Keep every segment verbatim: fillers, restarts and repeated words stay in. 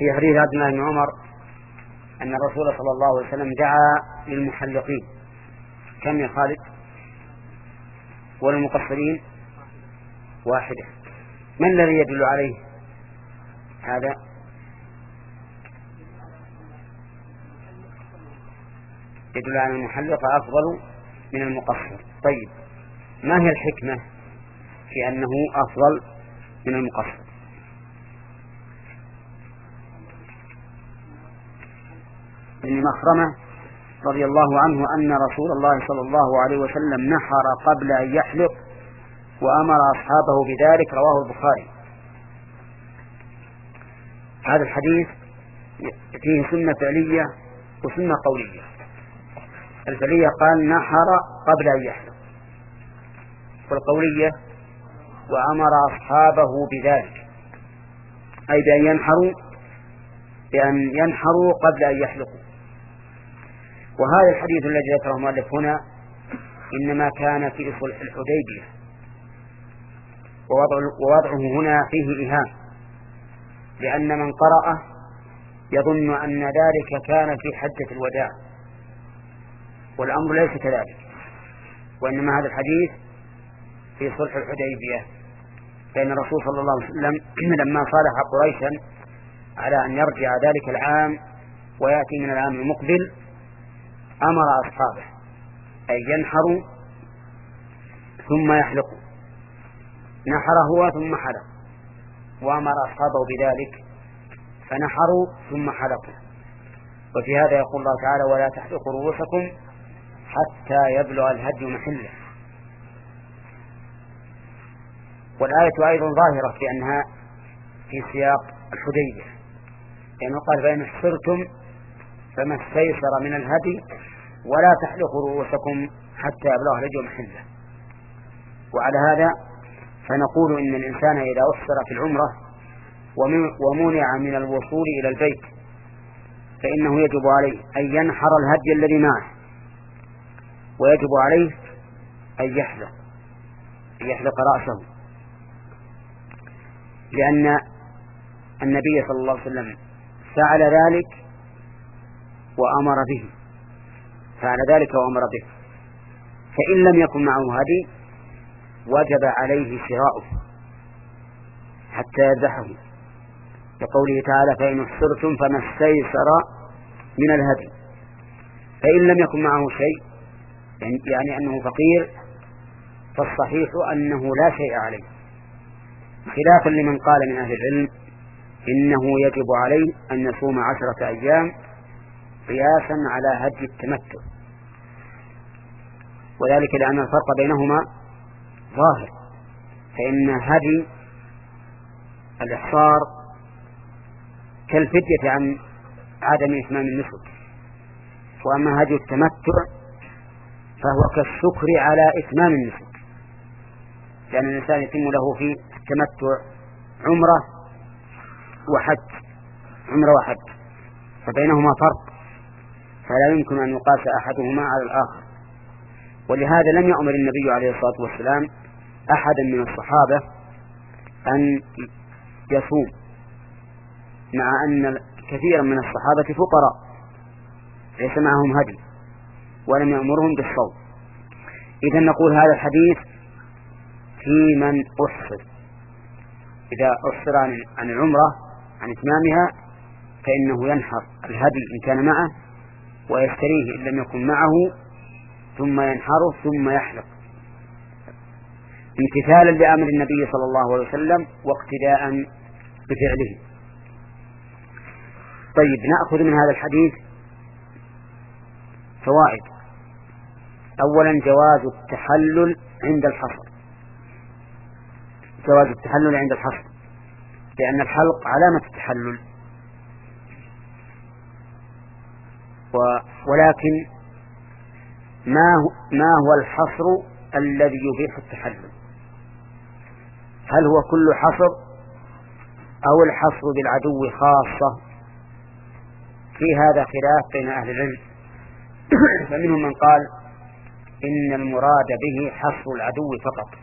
في حديث عبد الله بن عمر أن الرسول صلى الله عليه وسلم دعا للمحلقين كم يا خالد؟ والمقصرين واحدة. من الذي يدل عليه هذا؟ يدل على المحلق أفضل من المقصر. طيب ما هي الحكمة في أنه أفضل من المقصر؟ ابن مخرمة رضي الله عنه أن رسول الله صلى الله عليه وسلم نحر قبل أن يحلق وأمر أصحابه بذلك، رواه البخاري. هذا الحديث فيه سنة فعلية وسنة قولية. الفعلية قال نحر قبل أن يحلق، والقولية وأمر أصحابه بذلك، أي بأن ينحروا بأن ينحروا قبل أن يحلقوا. وهذا الحديث الذي ذكره المؤلف هنا إنما كان في صلح الحديبية، ووضعه هنا فيه إيهام، لأن من قرأه يظن أن ذلك كان في حجة الوداع، والأمر ليس كذلك، وإنما هذا الحديث في صلح الحديبية، لأن الرسول صلى الله عليه وسلم لما صالح قريشا على أن يرجع ذلك العام ويأتي من العام المقبل أمر أصحابه أن ينحروا ثم يحلقوا. نحر هو ثم حلق، وأمر أصحابه بذلك فنحروا ثم حلقوا. وفي هذا يقول الله تعالى ولا تحلقوا رؤوسكم حتى يبلغ الهدي محله. والآية أيضا ظاهرة في أنها في سياق الحديبية، لأنه قال فإن احصرتم فما استيسر من الهدي ولا تحلقوا رؤوسكم حتى يبلغ الهدي محله. وعلى هذا فنقول إن الإنسان إذا أحصر في العمرة ومنع من الوصول إلى البيت فإنه يجب عليه أن ينحر الهدي الذي معه، ويجب عليه أن يحلق أن يحلق رأسه، لأن النبي صلى الله عليه وسلم فعل ذلك وأمر به فعل ذلك وأمر به. فإن لم يكن معه هدي وجب عليه شراؤه حتى يذبحه، لقوله تعالى فإن احصرتم فما استيسر من الهدي. فإن لم يكن معه شيء يعني أنه فقير فالصحيح أنه لا شيء عليه، خلافا لمن قال من أهل العلم إنه يجب عليه أن يصوم عشرة أيام قياسا على هدي التمتع، وذلك لأن الفرق بينهما ظاهر. فإن هدي الإحصار كالفدية عن عدم إتمام النسك، وأما هدي التمتع فهو كالشكر على إتمام النسك، لأن الإنسان يتم له في التمتع عمرة وحج عمرة وحج فبينهما فرق، فلا يمكن أن يقاس أحدهما على الآخر. ولهذا لم يأمر النبي عليه الصلاة والسلام أحدا من الصحابة أن يصوم، مع أن كثيرا من الصحابة فقراء ليس معهم هدي ولم يأمرهم بالصوم. إذن نقول هذا الحديث في من أحصر، إذا أحصر عن العمرة عن إتمامها فإنه ينحر الهدي إن كان معه ويشتريه إن لم يكن معه ثم ينحره ثم يحلق، امتثالا لأمر النبي صلى الله عليه وسلم واقتداء بفعله. طيب نأخذ من هذا الحديث فوائد. أولا جواز التحلل عند الحصر، جواز التحلل عند الحصر لأن الحلق علامة التحلل، ولكن ما ما هو الحصر الذي يبيح التحلل؟ هل هو كل حصر أو الحصر بالعدو خاصة؟ في هذا خلاف بين أهل العلم، فمنهم من قال إن المراد به حصر العدو فقط،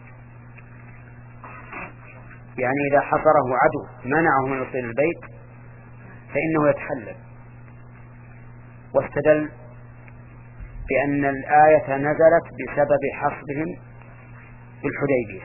يعني إذا حصره عدو منعه من وصول البيت فإنه يتحلل. واستدل بأن الآية نزلت بسبب حصرهم بالحديبية،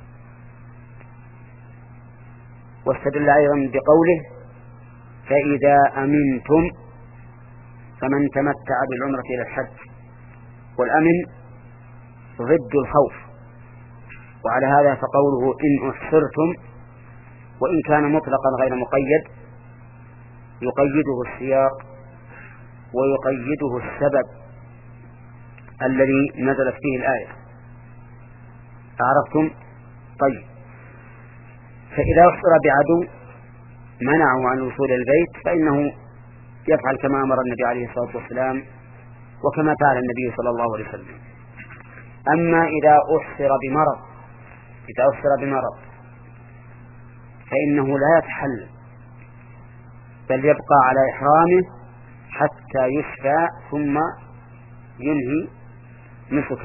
واستدل أيضا بقوله فإذا أمنتم فمن تمتع بالعمرة إلى الحج، والأمن ضد الخوف. وعلى هذا فقوله إن أحصرتم وإن كان مطلقا غير مقيد يقيده السياق ويقيده السبب الذي نزلت فيه الآية. أعرفتم؟ طيب، فإذا أحصر بعدو منعه عن الوصول البيت فإنه يفعل كما أمر النبي عليه الصلاة والسلام وكما فعل النبي صلى الله عليه وسلم. أما إذا أحصر بمرض إذا أحصر بمرض فإنه لا يتحلل، بل يبقى على إحرامه حتى يشفى ثم ينهي نسكه.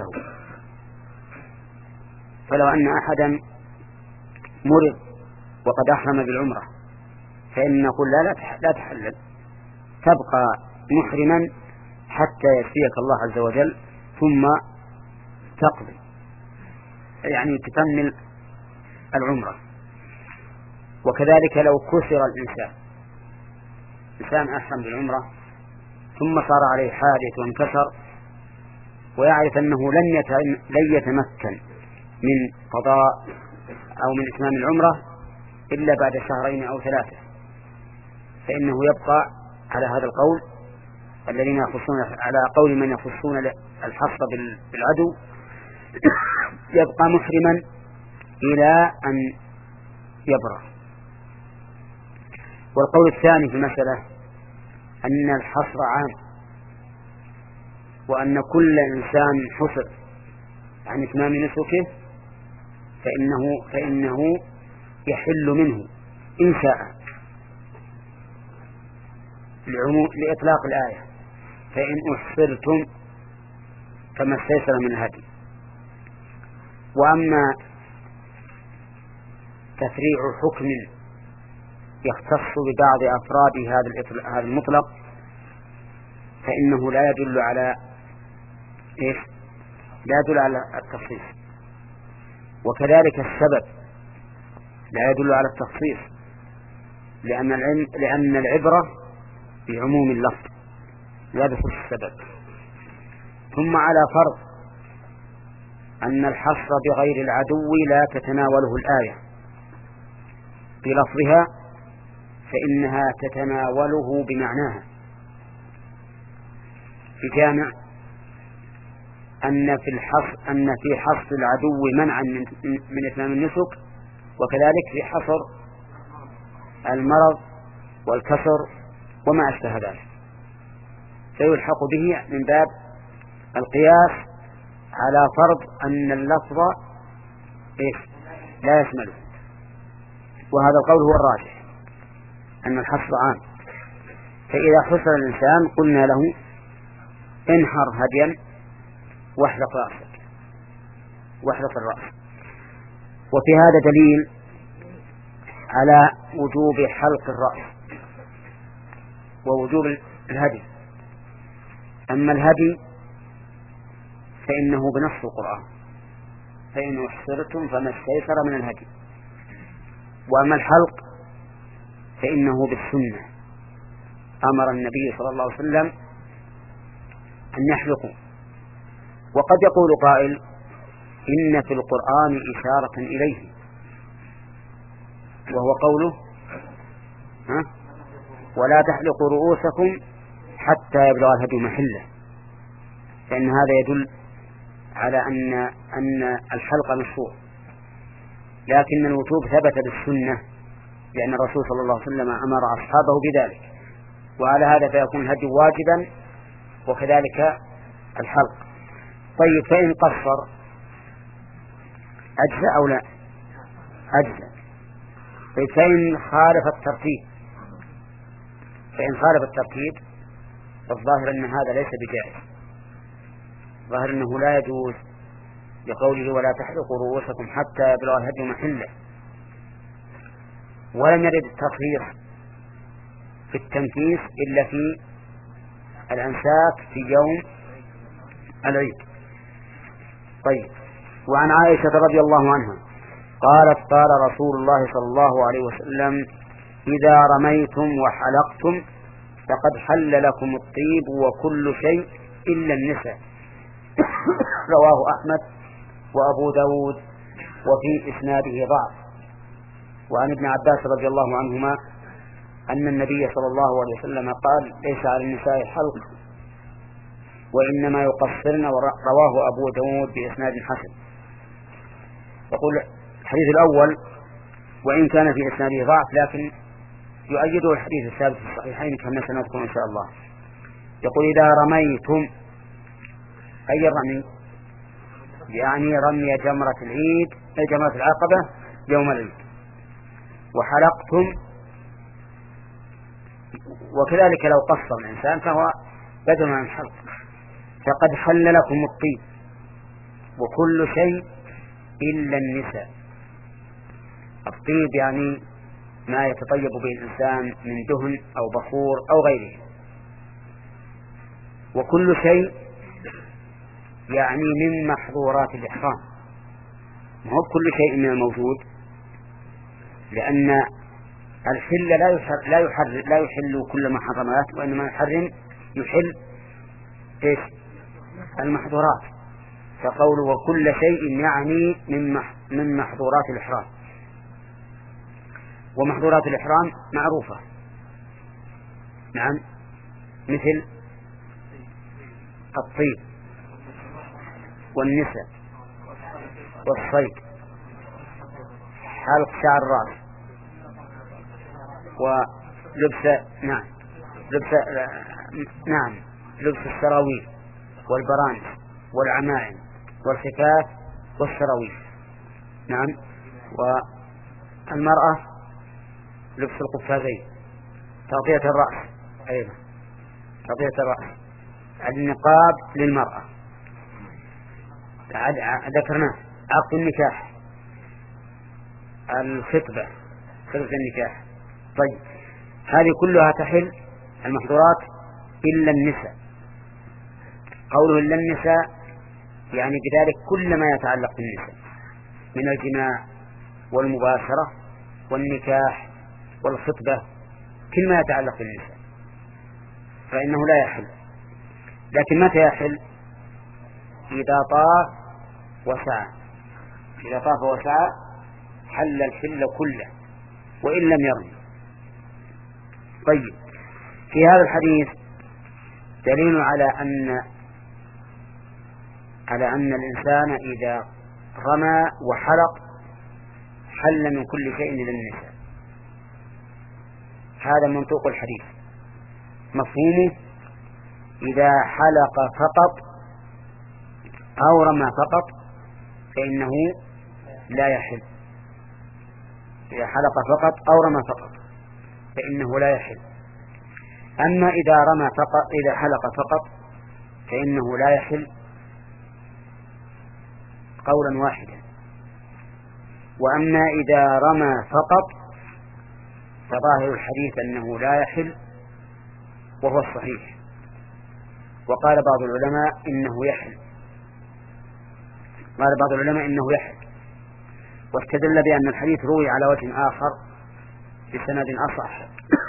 فلو أن أحدا مرض وقد أحرم بالعمرة فإن نقول لا لا تحلل، تبقى محرما حتى يشفيك الله عز وجل ثم تقضي، يعني تكمل العمرة. وكذلك لو كسر الإنسان إنسان أحرم بالعمرة ثم صار عليه حادث وانكسر ويعرف أنه لن لن يتمكن من قضاء أو من إتمام العمرة إلا بعد شهرين أو ثلاثة، فإنه يبقى على هذا القول الذين يخصون على قول من يخصون الحصر بالعدو، يبقى محرما إلى أن يبرأ. والقول الثاني في المسألة أن الحصر عام، وأن كل إنسان حصر عن إتمام نسكه فإنه, فإنه يحل منه إن شاء لإطلاق الآية فإن أحصرتم فما استيسر من الهدي. وأما تفريع حكم يختص ببعض أفراد هذا المطلق فإنه لا يدل على إيش؟ لا يدل على التخصيص. وكذلك السبب لا يدل على التخصيص، لأن العلم لأن العبرة بعموم اللفظ لا بخصوص السبب. ثم على فرض أن الحصر بغير العدو لا تتناوله الآية بلفظها فإنها تتناوله بمعناها، بجامع أن في الحصر أن في حصر العدو منعا من, من إتمام النسك، وكذلك في حصر المرض والكسر وما أشبه ذلك، فيلحق به من باب القياس على فرض أن اللفظ إيش؟ لا يشمله. وهذا القول هو الراجح أن الحصر عام. فإذا حصر الإنسان قلنا له انحر هديا واحلق رأسك واحلق الرأس. وفي هذا دليل على وجوب حلق الرأس ووجوب الهدي. أما الهدي فإنه بنص القرآن فإن أحصرتم فما استيسر من الهدي. وأما الحلق فإنه بالسنة، أمر النبي صلى الله عليه وسلم أن يحلقوا. وقد يقول قائل إن في القرآن إشارة إليه، وهو قوله ها ولا تحلقوا رؤوسكم حتى يبلغ الهدي محله، فإن هذا يدل على أن أن الحلق مشروع، لكن الوجوب ثبت بالسنة لأن الرسول صلى الله عليه وسلم أمر أصحابه بذلك، وعلى هذا فيكون الهدي واجبا وكذلك الحلق. طيب فإن قصر أجزاء أو لا؟ أجزاء. طيب فإن خالف الترتيب فإن خالف الترتيب فالظاهر أن هذا ليس بجائز، ظاهر أنه لا يجوز لقوله ولا تحلقوا رؤوسكم حتى يبلغ الهدي محله. ولم يرد التخيير في التنفيس إلا في الأنساك في يوم العيد. طيب. وعن عائشة رضي الله عنها قالت قال رسول الله صلى الله عليه وسلم إذا رميتم وحلقتم فقد حل لكم الطيب وكل شيء إلا النساء. رواه أحمد وأبو داود وفي إسناده ضعف. وعن ابن عباس رضي الله عنهما أن النبي صلى الله عليه وسلم قال ليس على النساء حلق وإنما يقصرن، رواه أبو داود بإسناد حسن. يقول الحديث الأول وإن كان في إسناده ضعف لكن يؤيده الحديث الثابت في الصحيحين كما سنذكر إن شاء الله. يقول إذا رميتم، أي الرمي؟ يعني رمي جمرة العيد أي جمرة العقبة يوم العيد. وحلقتم، وكذلك لو قصر الإنسان فهو بدل من الحلق. فقد حل لكم الطيب وكل شيء إلا النساء. الطيب يعني ما يتطيب به الإنسان من دهن أو بخور أو غيره. وكل شيء يعني من محظورات الإحرام، ما هو كل شيء من الموجود، لأن الحل لا يحر لا يحر لا يحل كل ما حرمات، وإنما يحرم يحل إيش؟ المحظورات. فقوله وكل شيء يعني من من محظورات الإحرام. ومحظورات الإحرام معروفة، نعم، مثل الطيب والنساء والصيد، حلق شعر الرأس، ولبس نعم لبس نعم لبس السراويل والبرانس والعمائم والخفاف والسراويل، نعم. والمرأة لبس القفازين، تغطية الرأس، أيضا تغطية الرأس، النقاب للمرأة ذكرناه، عقد النكاح، الخطبة، خطبة النكاح. طيب، هذه كلها تحل المحظورات إلا النساء. قوله إلا النساء يعني بذلك كل ما يتعلق بالنساء من الجماع والمباشرة والنكاح والخطبة، كل ما يتعلق بالنساء فإنه لا يحل. لكن متى يحل؟ إذا طاف وسعى. إذا طاف وسعى حل الحل كله وإن لم يرمي. طيب، في هذا الحديث دليل على أن على أن الإنسان إذا رمى وحلق حل من كل شيء إلا النساء. هذا منطوق الحديث. مفهومه إذا حلق فقط أو رمى فقط فإنه لا يحل. إذا حلق فقط أو رمى فقط فإنه لا يحل. أما إذا رمى فقط إذا حلق فقط فإنه لا يحل قولا واحدا. وأما إذا رمى فقط فظاهر الحديث أنه لا يحل وهو الصحيح. وقال بعض العلماء إنه يحل قال بعض العلماء إنه يحل واستدل بأن الحديث روي على وجه آخر بسند أصح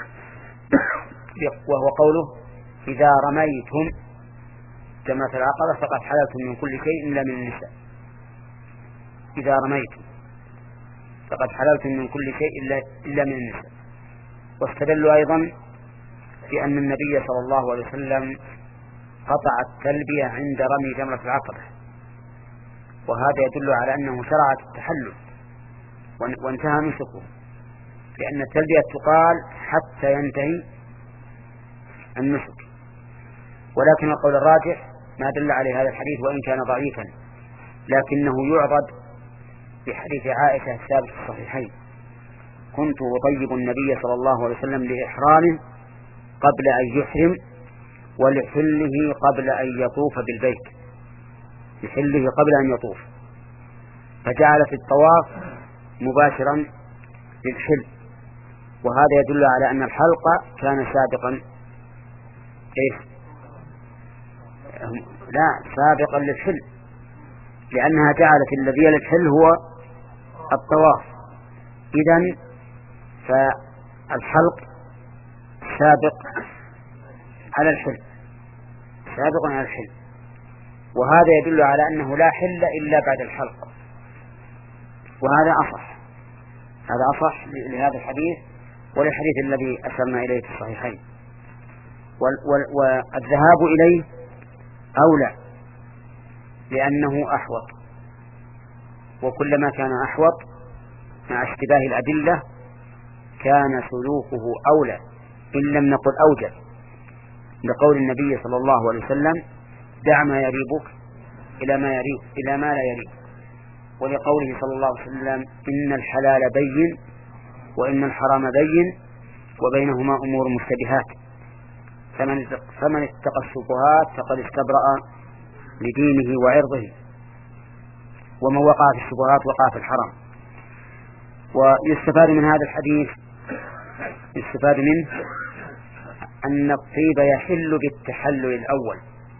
وهو قوله إذا رميتم جمرة العقبة فقد حللتم من كل شيء إلا من النساء. إذا رميتم فقد حللتم من كل شيء إلا, إلا من النساء. واستدلوا أيضا بأن النبي صلى الله عليه وسلم قطع التلبية عند رمي جمرة العقبة، وهذا يدل على أنه شرع التحلل وانتهى نسكه، لأن التلبية تقال حتى ينتهي النسك. ولكن القول الراجح ما دل عليه هذا الحديث وإن كان ضعيفا، لكنه يعضد بحديث عائشة الثابت في الصحيحين: كنت أطيب النبي صلى الله عليه وسلم لإحرام قبل أن يحرم ولحله قبل أن يطوف بالبيت، لحله قبل أن يطوف، فجعل في الطواف مباشرا للحل وهذا يدل على أن الحلق كان سابقا إيه؟ لا سابقا للحل، لأنها جعلت الذي للحل هو الطواف. إذن فالحلق سابق على الحل، سابق على الحل، وهذا يدل على أنه لا حل إلا بعد الحلق، وهذا أصح، هذا أصح لهذا الحديث وللحديث الذي أشرنا إليه في الصحيحين. والذهاب إليه أولى لأنه أحوط، وكلما كان أحوط مع اشتباه الأدلة كان سلوكه أولى إن لم نقل أوجب، لقول النبي صلى الله عليه وسلم دع ما يريبك إلى ما يريب إلى ما لا يريب، ولقوله صلى الله عليه وسلم إن الحلال بين وإن الحرام بين وبينهما أمور مشتبهات، فمن فمن اتقى الشبهات فقد استبرأ لدينه وعرضه، ومن وقع في الشبهات وقع في الحرام. ويستفاد من هذا الحديث يستفاد منه أن الطيب يحل بالتحلل الأول،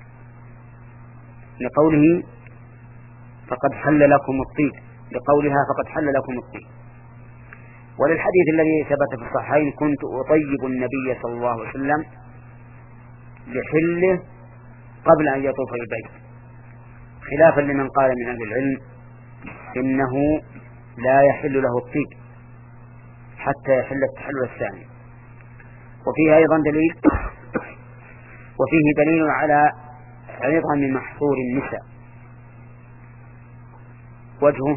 لقوله فقد حل لكم الطيب، لقولها فقد حل لكم الطيب. وللحديث الذي ثبت في الصحيحين كنت أطيب النبي صلى الله عليه وسلم لحله قبل أن يطوف البيت، خلافا لمن قال من أهل العلم إنه لا يحل له الطيب حتى يحل التحلل الثاني. وفيه أيضا دليل وفيه دليل على عظم محصور النساء، وجهه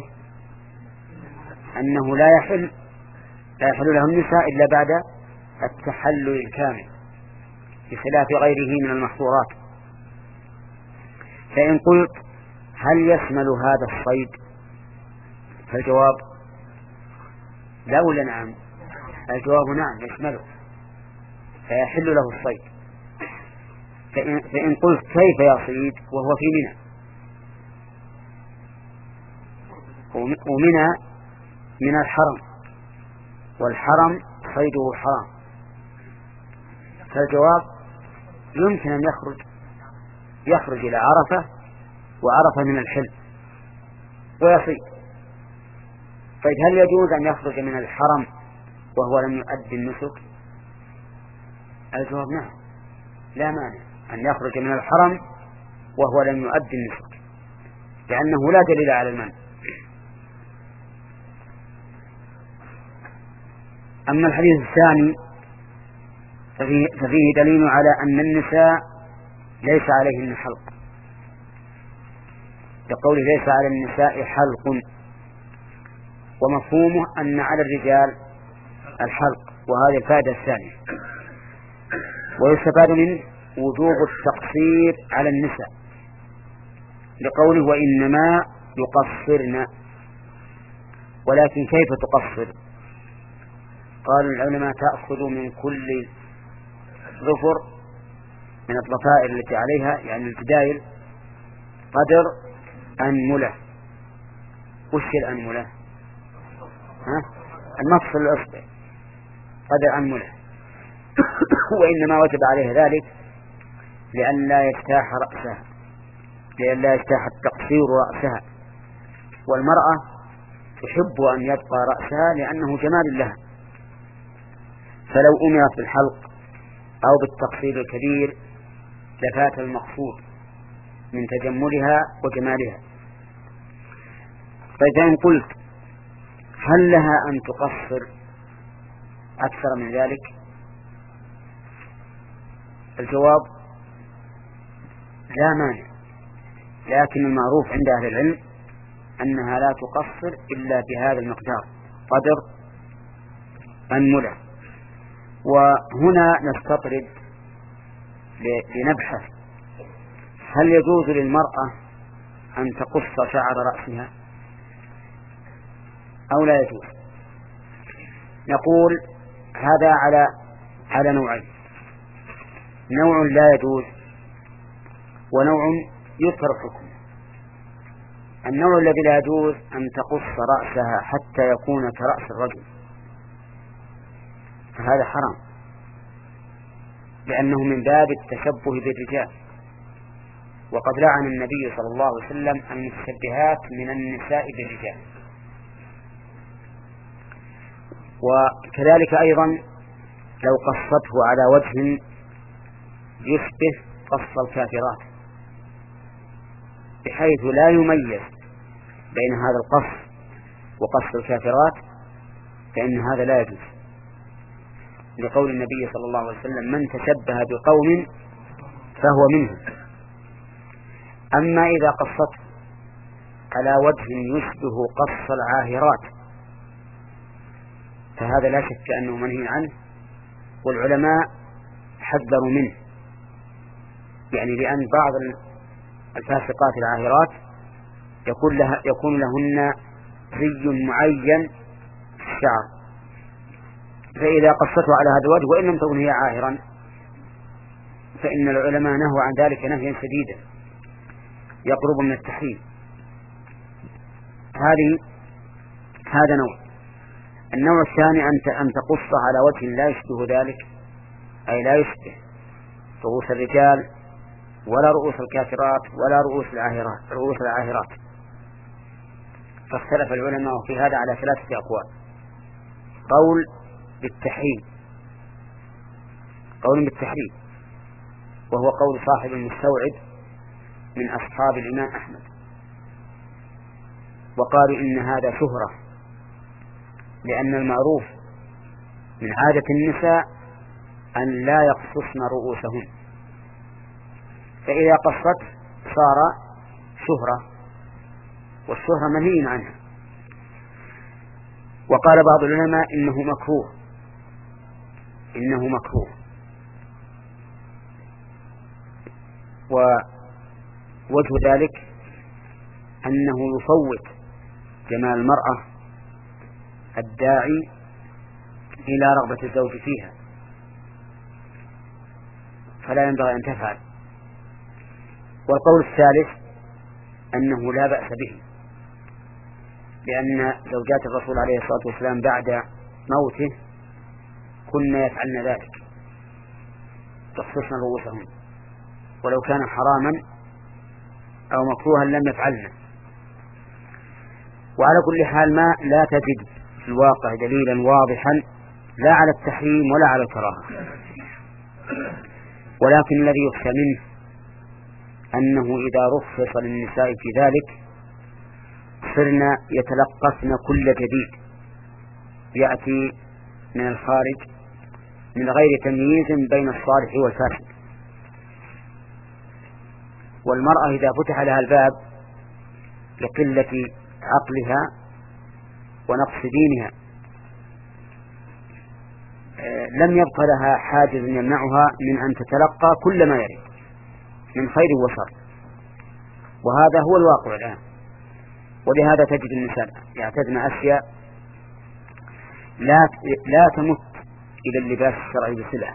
أنه لا يحل لا يحل له النساء إلا بعد التحلل الكامل بخلاف غيره من المحظورات. فإن قلت هل يشمل هذا الصيد فالجواب لا ولا نعم؟ الجواب نعم يشمله، فيحل له الصيد. فإن, فإن قلت كيف يصيد وهو في منى، ومنى من الحرم والحرم صيده حرام، فالجواب يمكن أن يخرج يخرج إلى عرفة وعرفة من الحل ويصيد. طيب هل يجوز أن يخرج من الحرم وهو لم يؤدي النسك؟ الجواب نعم، لا مانع أن يخرج من الحرم وهو لم يؤدي النسك، لأنه لا دليل على المنع. أما الحديث الثاني ففيه, ففيه دليل على أن النساء ليس عليهن حلق، لقوله ليس على النساء حلق، ومفهومه أن على الرجال الحلق، وهذه الفائدة الثانية. ويستفاد منه وجوب التقصير على النساء، لقوله وإنما يقصرن. ولكن كيف تقصر؟ قال العلماء تأخذ من كل ظفر من الضفائر التي عليها يعني الجدايل قدر أنملة. وش الأنملة؟ ها؟ المفصل الأصبع قدر أنملة. وإنما وجب عليها ذلك لأن لا يجتاح رأسها، لأن لا يجتاح التقصير رأسها، والمرأة تحب أن يبقى رأسها لأنه جمال لها، فلو أمرت بالحلق أو بالتقصير الكبير لفات المقصود من تجملها وجمالها. فإذا قلت هل لها أن تقصر أكثر من ذلك؟ الجواب لا مانع، لكن المعروف عند أهل العلم أنها لا تقصر إلا بهذا المقدار قدر أنملة. وهنا نستطرد لنبحث هل يجوز للمرأة أن تقص شعر رأسها أو لا يجوز؟ نقول هذا على على نوعين: نوع لا يجوز ونوع يذكر حكم. النوع الذي لا يجوز أن تقص رأسها حتى يكون كرأس الرجل، فهذا حرام، لأنه من باب التشبه بالرجال. وقد لعن النبي صلى الله عليه وسلم المتشبهات من النساء بالرجال. وكذلك أيضا لو قصته على وجه يشبه قص الكافرات بحيث لا يميز بين هذا القص وقص الكافرات، فإن هذا لا يجوز، لقول النبي صلى الله عليه وسلم: من تشبه بقوم فهو منهم. أما إذا قصته على وجه يشبه قص العاهرات فهذا لا شك أنه منهي عنه، والعلماء حذروا منه، يعني لأن بعض الفاسقات العاهرات يكون, لها يكون لهن زي معين في الشعر، فإذا قصته على هذا الوجه وإن لم تكن هي عاهرا فإن العلماء نهوا عن ذلك نهيا شديدا يقرب من التحريم. هذه هذا نوع. النوع الثاني أن تقص على وجه لا يشبه ذلك، أي لا يشبه رؤوس الرجال ولا رؤوس الكافرات ولا رؤوس العاهرات رؤوس العاهرات فاختلف العلماء في هذا على ثلاثة أقوال: قول بالتحريم، قول بالتحريم وهو قول صاحب المستوعب من أصحاب الإمام أحمد، وقالوا إن هذا شهرة، لأن المعروف من عادة النساء أن لا يقصصن رؤوسهن، فإذا قصت صار شهرة، والشهرة منهي عنها. وقال بعض العلماء إنه مكروه إنه مكروه ووجه ذلك أنه يفوت جمال المرأة الداعي إلى رغبة الزوج فيها، فلا ينبغي أن تفعل. والقول الثالث أنه لا بأس به، لأن زوجات الرسول عليه الصلاة والسلام بعد موته كنا يفعلن ذلك، تخصصن رؤوسهم، ولو كان حراما أو مكروها لم يفعلن. وعلى كل حال ما لا تجد في الواقع دليلا واضحا لا على التحريم ولا على الكراهة، ولكن الذي يخشى منه أنه إذا رخص للنساء في ذلك صرنا يتلقفن كل جديد يأتي من الخارج من غير تمييز بين الصالح والفاسد. والمرأة إذا فتح لها الباب لقلة عقلها ونقص دينها لم يبق لها حاجز يمنعها من أن تتلقى كل ما يريد من خير وشر، وهذا هو الواقع الآن. ولهذا تجد النساء يعتدن أشياء لا لا تمت إلى اللباس الشرعي بصلة،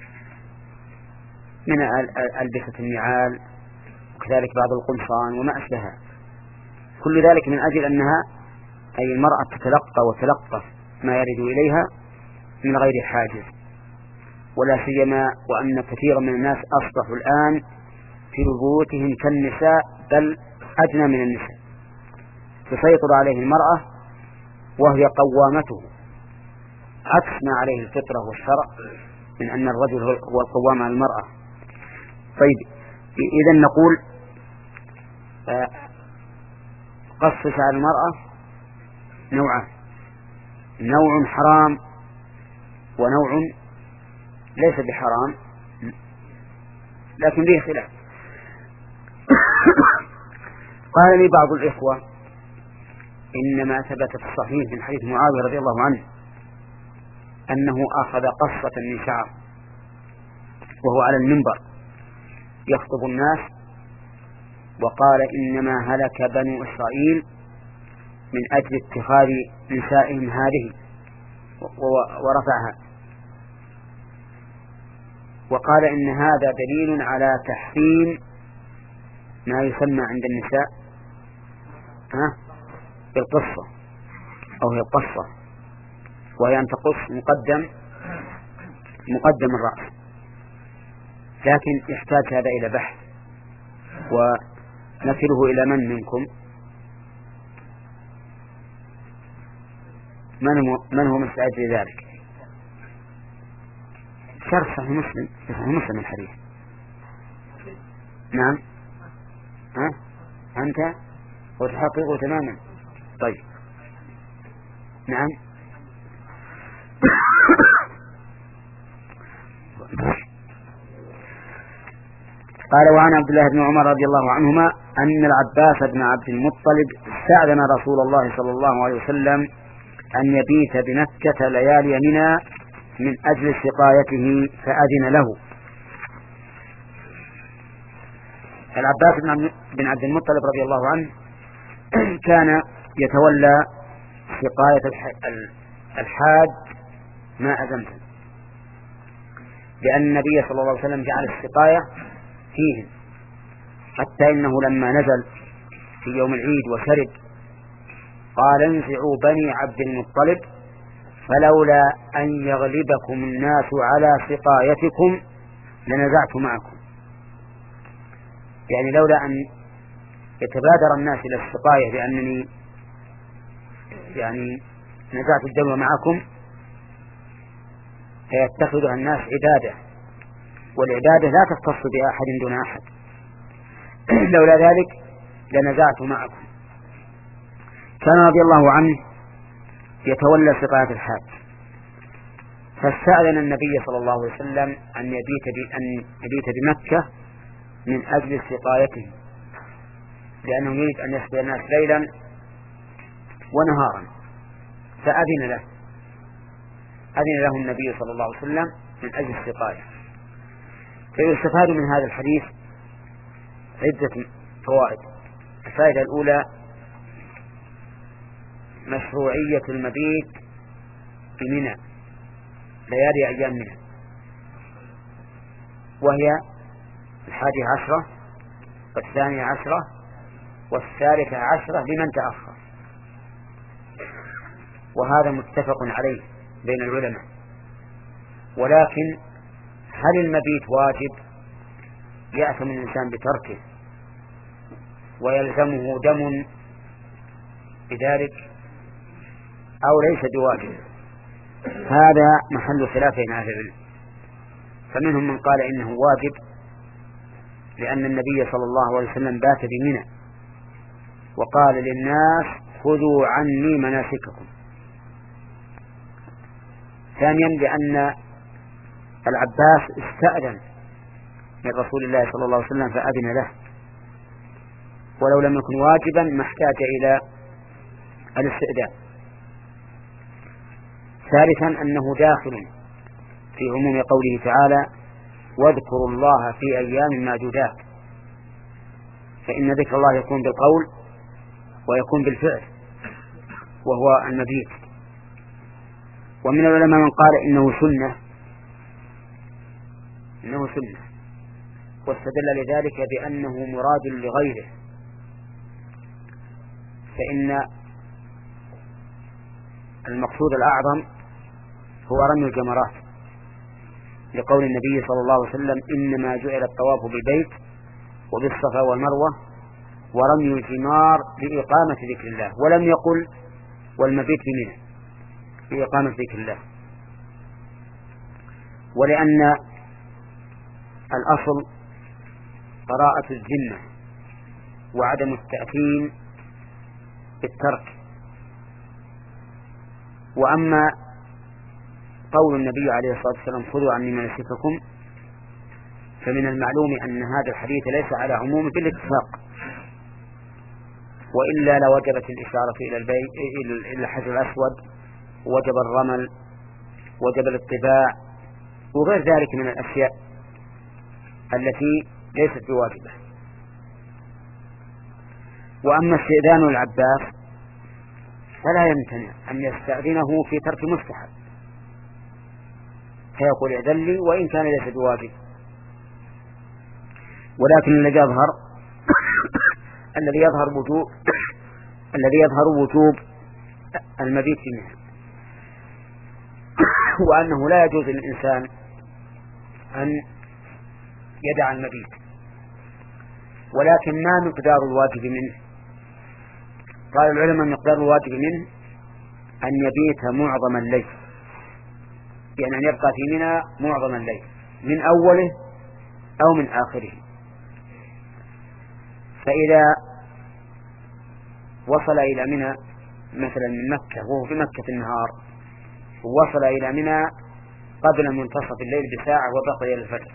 من ألبسة النعال وكذلك بعض القمصان وما أشبهها، كل ذلك من أجل أنها أي المرأة تتلقى وتلقف ما يرد إليها من غير حاجز. ولا سيما وأن كثيرا من الناس أصبحوا الآن في بيوتهم كالنساء بل أدنى من النساء، تسيطر عليه المرأة وهي قوامته عكس ما عليه الفطرة والشرع من أن الرجل هو القوام على المرأة. طيب، إذن نقول قص على المرأة نوعان: نوع حرام ونوع ليس بحرام لكن به خلاف. قال لي بعض الإخوة إنما ثبت في الصحيح من حديث معاوية رضي الله عنه أنه أخذ قصة من شعر وهو على المنبر يخطب الناس وقال: إنما هلك بنو إسرائيل من أجل اتخاذ نسائهم هذه، ورفعها، وقال إن هذا دليل على تحريم ما يسمى عند النساء ها بالقصة أو هي القصة، وهي أن تقص مقدم مقدم الرأس، لكن يحتاج هذا إلى بحث، ونكله إلى من منكم؟ من هو من هو مستعد لذلك؟ شرح صحيح مسلم، صحيح مسلم الحديث. نعم، ها أنت وتحققه تماما. طيب، نعم. قال: وعن عبد الله بن عمر رضي الله عنهما أن العباس بن عبد المطلب استأذن رسول الله صلى الله عليه وسلم أن يبيت بمكة ليالي منى من أجل سقايته فأذن له. العباس بن عبد المطلب رضي الله عنه كان يتولى سقاية الحاج ماء زمزم، لأن النبي صلى الله عليه وسلم جعل السقاية فيهم، حتى إنه لما نزل في يوم العيد وشرب قال: انزعوا بني عبد المطلب فلولا أن يغلبكم الناس على سقايتكم لنزعت معكم. يعني لولا أن يتبادر الناس إلى السقاية بأنني يعني نزعت الدلو معكم فيتخذها الناس عبادة، والعبادة لا تختص بأحد دون أحد. لولا ذلك لنزعت معكم. كان رضي الله عنه يتولى سقاية الحاج، فاستأذن النبي صلى الله عليه وسلم أن يبيت أن يبيت بمكة من أجل سقايته، لأنه يريد أن يسقي الناس ليلا ونهارا، فأذن له أذن له النبي صلى الله عليه وسلم من أجل السقاية. فيستفاد من هذا الحديث عدة فوائد. الفائدة الأولى: مشروعية المبيت بمنى ليالي أيام منى، وهي الحادية عشرة والثانية عشرة والثالثة عشرة لمن تأخر، وهذا متفق عليه بين العلماء. ولكن هل المبيت واجب يأثم الإنسان بتركه ويلزمه دم بذلك أو ليس بواجب؟ هذا محل خلاف بين أهل العلم. فمنهم من قال إنه واجب، لأن النبي صلى الله عليه وسلم بات بمنى وقال للناس: خذوا عني مناسككم. ثانيا: لأن العباس استأذن من رسول الله صلى الله عليه وسلم فأذن له، ولو لم يكن واجبا ما احتاج إلى الاستئذان. ثالثا: أنه داخل في عموم قوله تعالى: واذكروا الله في أيام معدودات، فإن ذكر الله يكون بالقول ويكون بالفعل، وهو المبيت. ومن العلماء من قال إنه سنة إنه سنة واستدل لذلك بأنه مراد لغيره، فإن المقصود الأعظم هو رمي الجمرات، لقول النبي صلى الله عليه وسلم: إنما جعل الطواف بالبيت وبالصفا والمروة ورمي الجمار لإقامة ذكر الله، ولم يقل والمبيت بمنى لإقامة ذكر الله. ولأن الأصل براءة الذمة وعدم التأثيم بالترك. وأما قول النبي عليه الصلاة والسلام: خذوا عني مناسككم، فمن المعلوم أن هذا الحديث ليس على عمومه بالاتفاق، وإلا لوجبت الإشارة إلى البيت إلى الحجر الأسود، وجب الرمل، وجب الاتباع، وغير ذلك من الأشياء التي ليست بواجبة. وأما استئذان العباس فلا يمتنع أن يستأذنه في ترك مستحب، فيقول: اذن لي وإن كان ليس بواجب. ولكن الذي يظهر الذي يظهر وجوب الذي يظهر وجوب المبيت منه، وأنه لا يجوز للإنسان أن يدع المبيت، ولكن ما مقدار الواجب منه؟ قال العلماء مقدار الواجب منه أن يبيت معظم الليل، يعني أن يبقى في منى معظم الليل من أوله أو من آخره. فإذا وصل إلى منى مثلا من مكة وهو في مكة النهار، ووصل إلى منى قبل منتصف الليل بساعة وبقي إلى الفجر،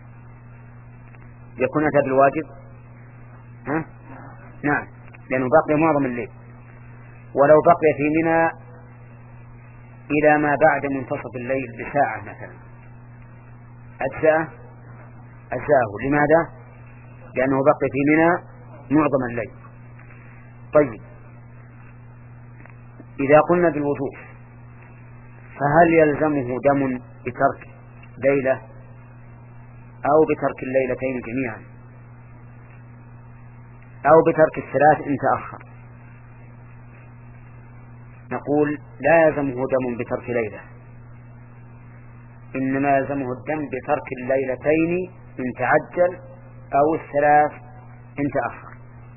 يكون أتى بالواجب؟ ها؟ نعم، لأنه بقي معظم الليل. ولو بقي في منى إلى ما بعد منتصف الليل بساعة مثلا أجزاء أجزاءه. لماذا؟ لأنه بقي في منى معظم الليل. طيب، إذا قلنا بالوجوب فهل يلزمه دم بترك ليلة أو بترك الليلتين جميعا أو بترك الثلاث إن تأخر؟ نقول لا يلزمه دم بترك ليلة، إنما يلزمه الدم بترك الليلتين إن تعجل أو الثلاث إن تأخر.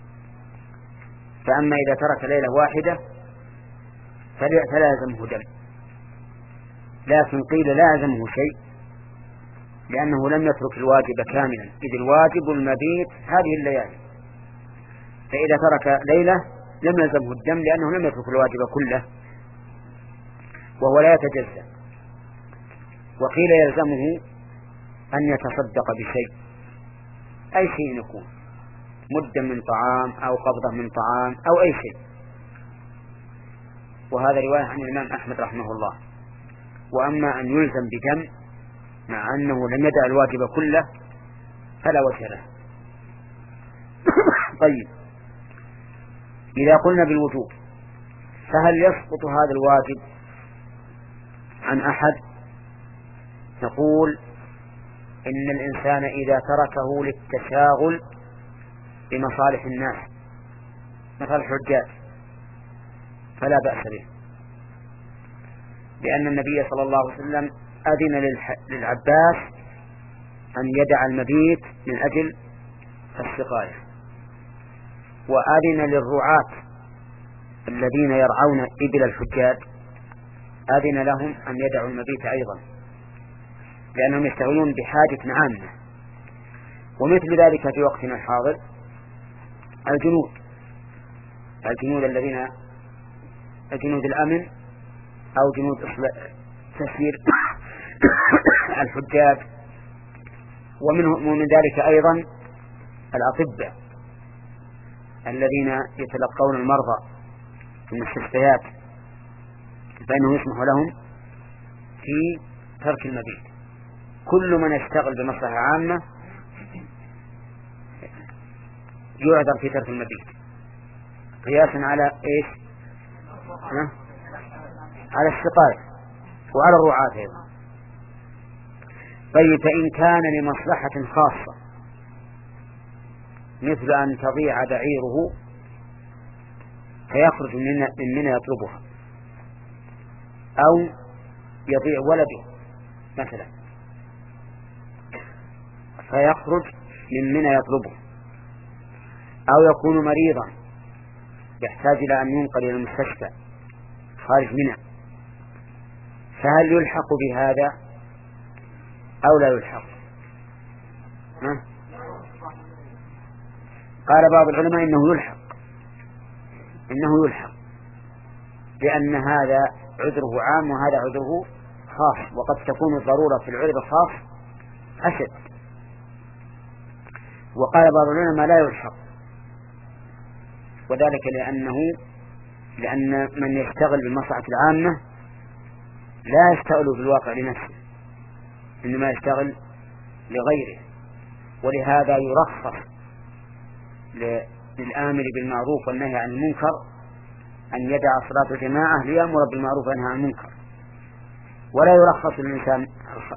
فأما إذا ترك ليلة واحدة فلا يلزمه دم، لكن قيل لا يلزمه شيء لأنه لم يترك الواجب كاملا، إذ الواجب المبيت هذه الليالي، فإذا ترك ليلة لم يلزمه الدم لأنه لم يترك الواجب كله وهو لا يتجزأ. وقيل يلزمه أن يتصدق بشيء، أي شيء يكون، مدا من طعام أو قبضة من طعام أو أي شيء. وهذا رواية عن الإمام أحمد رحمه الله. وأما أن يلزم بدم مع أنه لم يدع الواجب كله فلا وجه له. طيب، إذا قلنا بالوجوب فهل يسقط هذا الواجب عن أحد؟ نقول إن الإنسان إذا تركه للتشاغل بمصالح الناس مثل الحجاج فلا بأس به، لأن النبي صلى الله عليه وسلم أذن للعباس أن يدع المبيت من أجل السقاية، وأذن للرعاة الذين يرعون إبل الحجاج أذن لهم أن يدعوا المبيت أيضا، لأنهم يشتغلون بحاجة عامة. ومثل ذلك في وقتنا الحاضر الجنود الجنود الذين جنود الأمن أو جنود تسيير الحجاج، ومنهم ومن ذلك أيضا الأطباء الذين يتلقون المرضى في المستشفيات، فإنه يسمح لهم في ترك المبيت. كل من يشتغل بمصلحة عامة يعذر في ترك المبيت قياسا على إيش؟ ها؟ على السقاية وعلى الرعاة أيضا. طيب، فإن كان لمصلحة خاصة مثل أن تضيع بعيره فيخرج من منى يطلبها، أو يضيع ولده مثلا فيخرج من منى يطلبه، أو يكون مريضا يحتاج إلى أن ينقل إلى المستشفى خارج منى، فهل يلحق بهذا أو لا يلحق؟ ها؟ قال بعض العلماء إنه يلحق إنه يلحق لأن هذا عذره عام وهذا عذره خاص، وقد تكون الضرورة في العذر الخاص أشد. وقال بعض العلماء لا يلحق، وذلك لأنه لأن من يشتغل بالمصلحة العامة لا يشتغل في الواقع لنفسه، إنما يشتغل لغيره، ولهذا يرخص للآمر بالمعروف والنهي عن المنكر أن يدع صلاة الجماعة ليأمر بالمعروف والنهي عن المنكر، ولا يرخص للإنسان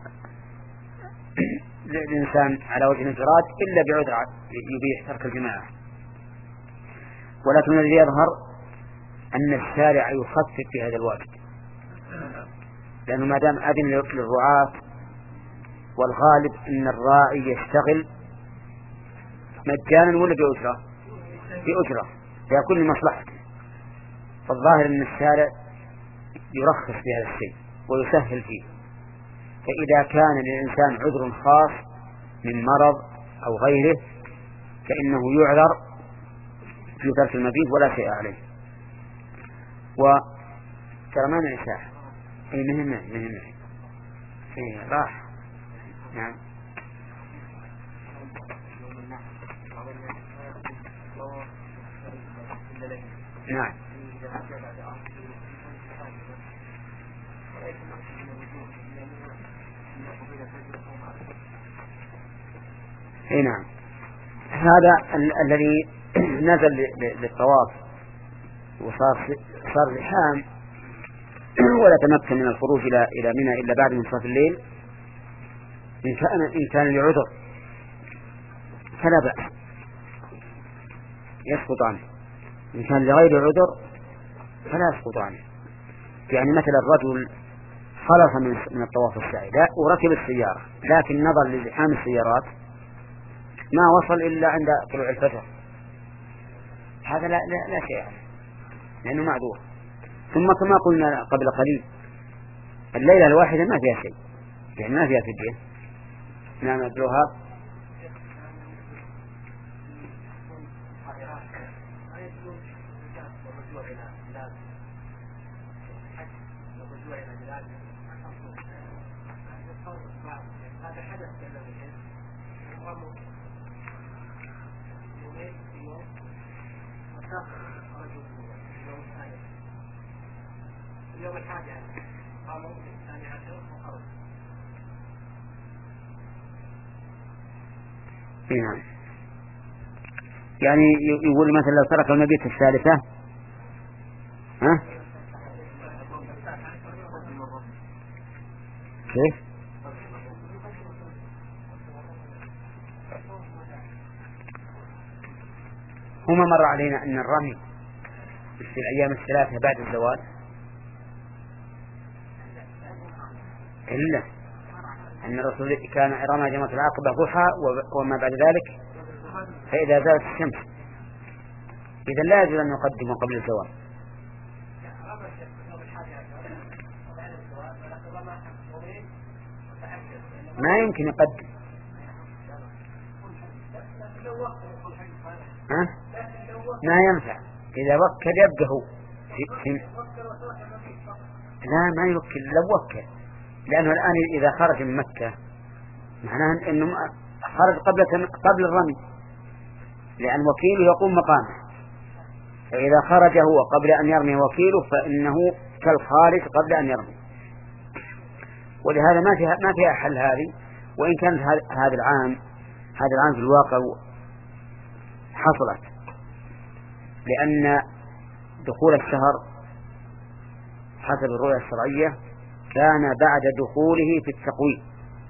للإنسان على وجه الانفراد إلا بعذر يبيح ترك الجماعة. ولكن الذي يظهر أن الشارع يخفف في هذا الواجب، لأنه ما دام أذن للرعاة والغالب أن الراعي يشتغل مجانا ولا بأجرة؟ بأجرة ليكون لمصلحته. فالظاهر أن الشارع يرخص في هذا الشيء ويسهل فيه. فإذا كان للإنسان عذر خاص من مرض أو غيره فإنه يعذر في ترك المبيت ولا شيء عليه. وترى ما نعشاه أي مهمة مهمة إيه راح. نعم نعم اي نعم. هذا ال الذي نزل للطواف وصار صار زحام ولا تمكن من الخروج الى الى منى الا بعد منتصف الليل، ان كان ان كان لعذر فلا بأس يسقط عنه، ان كان لغير عذر فلا يسقط عنه. يعني مثلا الرجل خلص من الطواف السعي وركب السيارة لكن نظر لزحام السيارات ما وصل إلا عند طلوع الفجر، هذا لا, لا, لا شيء لأنه معذور. ثم كما قلنا قبل قليل الليلة الواحدة ما فيها شيء، يعني ما فيها فدية. نعم عبد الوهاب. اليوم الحادي عشر قاموا الثاني عشر وخرج. نعم. يعني يقول مثلا لو ترك المبيت الثالثة ها كيف؟ هما مر علينا أن الرمي في الأيام الثلاثة بعد الزوال إلا أن الرسول كان رمى جمرة العقبة ضحى وما بعد ذلك فإذا زالت الشمس، إذا لا يجوز أن يقدم قبل الزوال. ما يمكن يقدم ها؟ ما ينفع إذا وكل يبقى هو في في لا ما يوكل لو وكل، لأنه الآن إذا خرج من مكة معناه أنه خرج قبل قبل الرمي، لأن وكيله يقوم مقامه، فإذا خرج هو قبل أن يرمي وكيله فإنه كالخارج قبل أن يرمي. ولهذا ما فيها ما فيها حل هذه، وإن كان هذا العام هذا العام في الواقع حصلت، لأن دخول الشهر حسب الرؤية الشرعية كان بعد دخوله في التقويم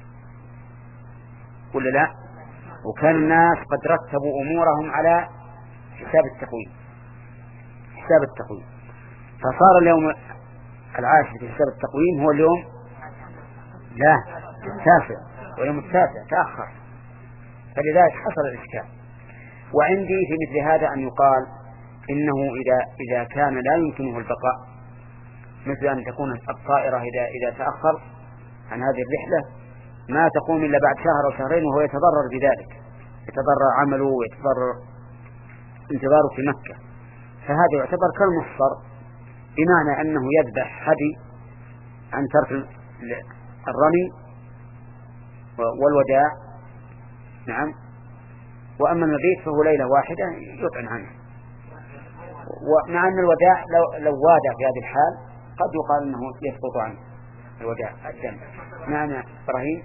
ولا لا؟ وكان الناس قد رتبوا أمورهم على حساب التقويم حساب التقويم فصار اليوم العاشر في حساب التقويم هو اليوم لا التاسع، واليوم التاسع تأخر، فلذلك حصل الإشكال. وعندي في مثل هذا أن يقال إنه إذا إذا كان لا يمكنه البقاء، مثل أن تكون الطائرة إذا إذا تأخر عن هذه الرحلة ما تقوم إلا بعد شهر أو شهرين وهو يتضرر بذلك، يتضرر عمله ويتضرر انتظاره في مكة، فهذا يعتبر كالمفطر، بمعنى أنه يذبح هدي عن ترك الرمي والوداع. نعم. وأما المبيت فهو ليلة واحدة يطعن عنه، ومع أن الوداع لو, لو وادع في هذه الحال قد يقال أنه يسقط عنه الوداع الدم. نعم يا إبراهيم.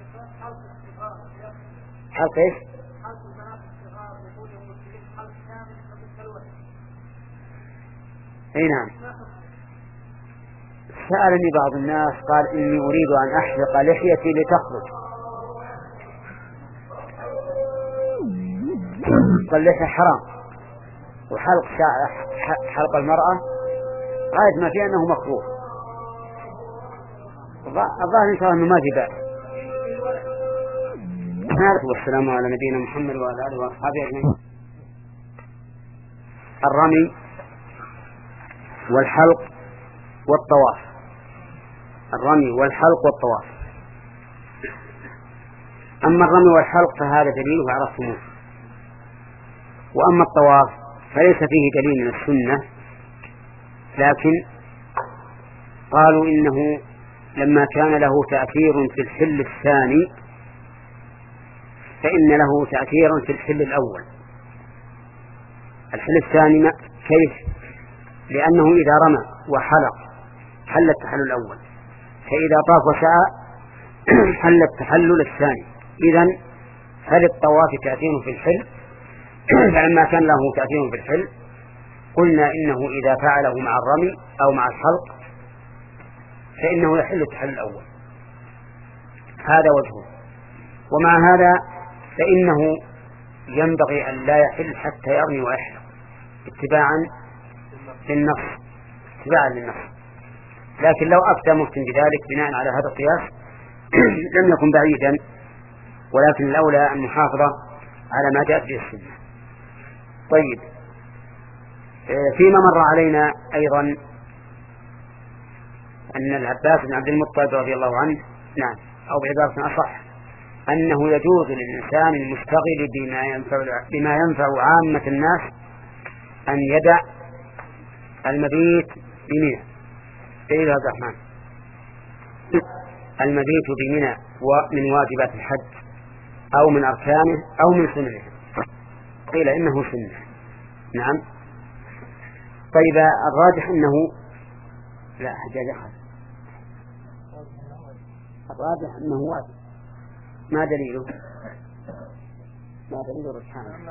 حلق إيش؟ أي نعم. سألني بعض الناس قال إني أريد أن أحلق لحيتي لتخرج، اللحية حرام، وحلق حلق المرأة غاية ما فيه أنه مكروه. الظاهر إن شاء الله أنه ما في بأس. والسلام على نبينا محمد وعلى آله وأصحابه أجمعين. الرمي والحلق والطواف. الرمي والحلق والطواف. أما الرمي والحلق فهذا دليله عرفتموه، وأما الطواف فليس فيه دليل من السنة، لكن قالوا إنه لما كان له تأثير في الحل الثاني فإن له تأثيرا في الحل الأول. الحل الثاني كيف؟ لأنه إذا رمى وحلق حل التحلل الأول، فإذا طاف وسعى حل التحلل الثاني. إذن فللطواف تأثير في الحل، فلما كان له تأثير في الحل قلنا إنه إذا فعله مع الرمي أو مع الحلق فإنه يحل التحلل الأول. هذا وجهه. ومع هذا فإنه ينبغي أن لا يحل حتى يرمي ويحلق اتباعا للنص اتباعا للنص. لكن لو أفتى مفتٍ بذلك بناء على هذا القياس لم يكن بعيدا، ولكن الأولى المحافظة على ما جاءت به السنة. طيب، فيما مر علينا أيضا أن العباس بن عبد المطلب رضي الله عنه، نعم، أو بعبارة أصح، أنه يجوز للإنسان المشتغل بما ينفع, بما ينفع عامة الناس أن يدع المبيت بمنى. سيد عبد الرحمن، المبيت بمنى ومن واجبات الحج أو من أركانه أو من سننه، قيل إنه سنة. نعم. طيب، الراجح أنه لا حجاج أخر، الراجح أنه واجب. ما دليله؟ ما دليل الرجحان؟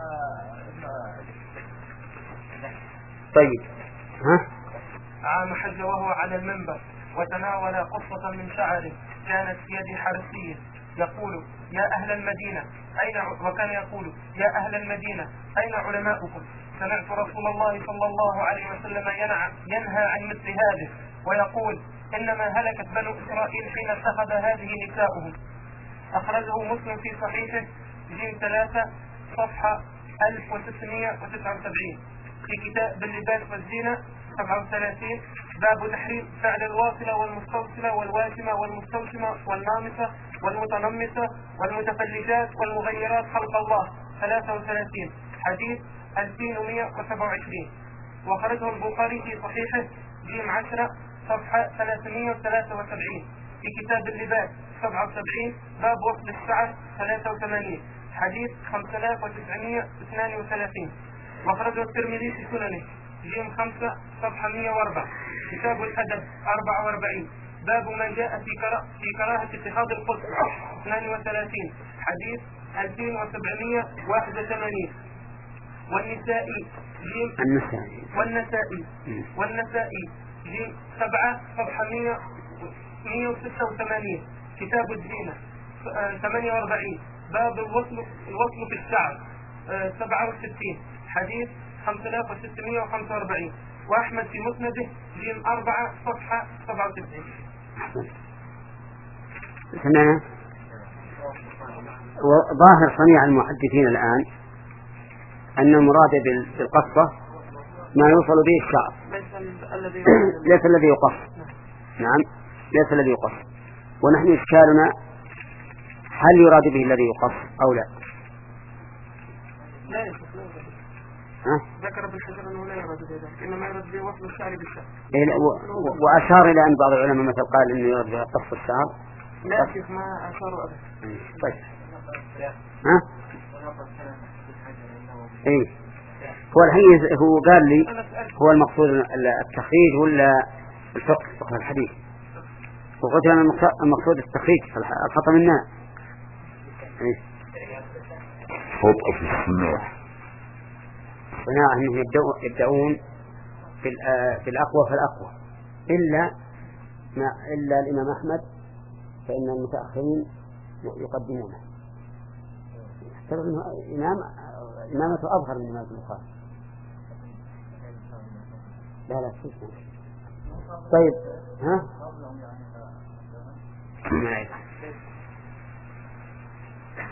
طيب، ها؟ عام حج وهو على المنبر وتناول قصة من شعره كانت في يد حرسي يقول يا أهل المدينة أين، وكان يقول يا أهل المدينة أين علماؤكم؟ سمعت رسول الله صلى الله عليه وسلم ينهى عن مثل هذه ويقول إنما هلكت بنو إسرائيل حين اتخذ هذه نساؤهم. أخرجه مسلم في صحيحه جيم ثلاثة صفحة ألف وستمائة وتسعة وسبعين، في كتاب اللباس والزينة سبعة وثلاثين باب تحريم فعل الواصلة والمستوصلة والواشمة والمستوشمة والنامصة والمتنمصة والمتفلجات والمغيرات خلق الله ثلاثة وثلاثين حديث ألفين ومائة وسبعة وعشرين. وخرجه البخاري في صحيحه جيم عشرة صفحة ثلاثمائة وثلاثة وسبعين، في كتاب اللباس سبعة وسبعين باب وصل الشعر ثلاثة وثمانين حديث خمسة آلاف وتسعمائة واثنين وثلاثين. وخرجه الترمذي في سننه جيم خمسة صفحة مائة وأربعة، كتاب الأدب أربعة وأربعين باب ما جاء في كرا... في كراهة اتخاذ القدس اثنين وثلاثين حديث ألفين وسبعمائة وواحد وثمانين. والنسائي جيم النسائي والنسائي والنسائي جيم سبعة صفحة مائة وستة وثمانين، كتاب الزينة ثمانية وأربعين باب الوصل الوصل في الشعر سبعة وستين حديث خمسة آلاف وستمائة وخمسة وأربعين. وأحمد في مسنده جيم أربعة صفحة سبعة وتسعين. سمعنا. وظاهر صنيع المحدثين الآن أن المراد بالقصة ما يوصل به الشعر، ليس الذي يقص. نعم، ليس الذي يقص. ونحن إشكالنا هل يراد به الذي يقص أو لا؟ لا ذكر بالحجر أنه لا يراد به، إنما يراد به وصل الشعر بالشعر. وأشار إلى أن بعض العلماء مثل قال إنه يراد به قص الشعر. لا شيخ، ما أشاروا أبدا. طيب، ها؟ إيه، هو الحين هو قال لي هو المقصود التخريج ولا الفقه فقه الحديث؟ وقلت أنا المقصود التخريج، الخطأ منها. إيه؟ خطأ في الصناعة. الصناعة أنهم يبدأون, يبدأون بالأقوى فالأقوى، إلا ما إلا الإمام أحمد فإن المتأخرين يقدمونه. اعتبر أنه إمام إمامته أظهر من إمامة البخاري. لا لا شيء. طيب، ها؟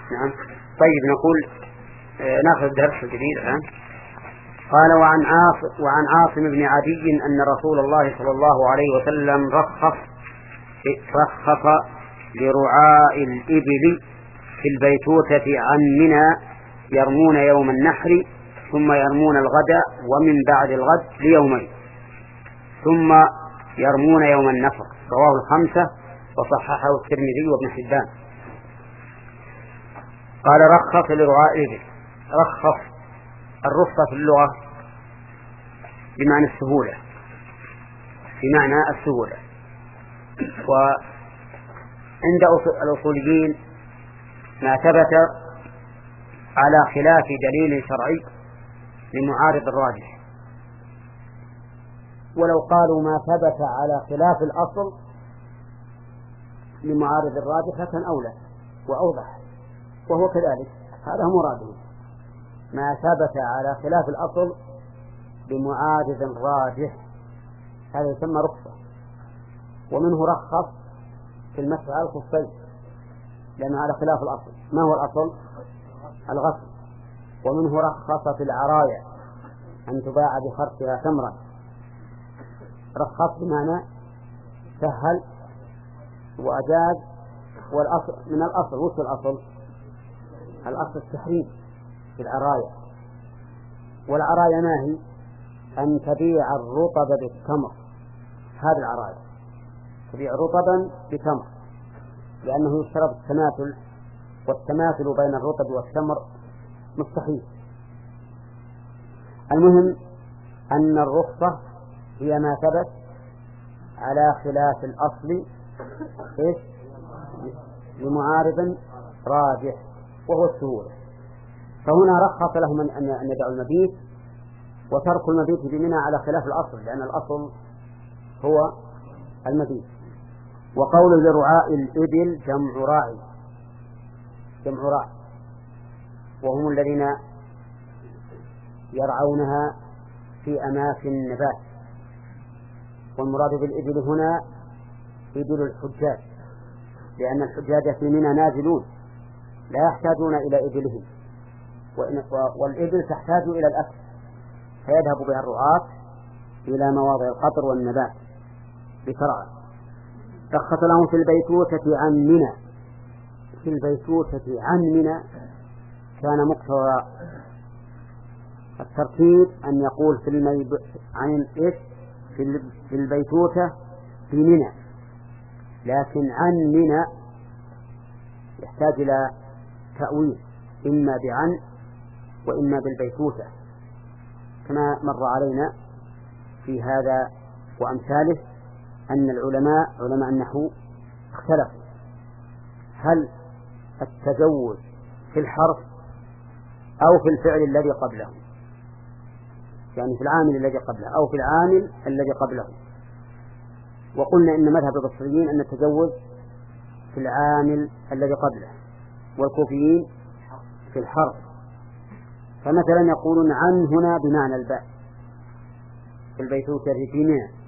نعم. طيب نقول آه ناخذ الدرس الجديد الآن. قال وعن عاصم وعن عاصم بن عدي أن رسول الله صلى الله عليه وسلم رخص رخص لرعاء الإبل في البيتوتة عن منى يرمون يوم النحر ثم يرمون الغد ومن بعد الغد ليومين ثم يرمون يوم النفر. رواه الخمسة وصححه الترمذي وابن حبان. قال رخص لرعاء الإبل. رخص الرخصة في اللغة بمعنى السهولة بمعنى السهولة وعند الأصوليين ما ثبت على خلاف دليل شرعي لمعارض الراجح، ولو قالوا ما ثبت على خلاف الأصل لمعارض الراجح لكان أولى وأوضح، وهو كذلك هذا هو مراده. ما ثبت على خلاف الأصل بمعارض الراجح هذا يسمى رخصة. ومنه رخص في المسح على الخفين لأنه على خلاف الأصل. ما هو الأصل؟ الغسل. ومنه رخص في العرايا أن تباع بخرصها تمرا. رخص بمعنى سهل وأجاز. والأصل من الأصل وش الأصل؟ الأصل التحريم في العرايا. والعرايا ما هي؟ أن تبيع الرطب بالتمر. هذا العرايا تبيع رطبا بتمر لأنه يشترط التماثل، والتماثل بين الرطب والتمر مستحيل. المهم أن الرخصة هي ما ثبت على خلاف الأصل إيش؟ لمعارض راجح وهو السهولة. فهنا رخص لهم أن يدعوا المبيت وترك المبيت بمنى على خلاف الأصل لأن الأصل هو المبيت. وقول لرعاء الإبل جمع راعي جمع راعي وهم الذين يرعونها في أماكن النبات. والمراد بالإبل هنا إبل الحجاج لأن الحجاج في منى نازلون لا يحتاجون إلى إبلهم، والإبل تحتاج إلى الأكل فيذهب بها الرعاة إلى مواضع القطر والنبات بترعى. رخص لهم في البيتوتة عن منى. في البيتوتة عن منى كان مقتضى الترتيب أن يقول في الميب... عن إيش في البيتوتة في منى، لكن عن منى يحتاج إلى تأويل إما بعن وإما بالبيتوتة كما مر علينا في هذا وأمثاله أن العلماء علماء النحو اختلفوا هل التجوز في الحرف أو في الفعل الذي قبله، يعني في العامل الذي قبله أو في العامل الذي قبله. وقلنا إن مذهب البصريين أن التجوز في العامل الذي قبله والكوفيين في الحرف. فمثلا يقولون عن هنا بمعنى الباء في البيتوتة في منى.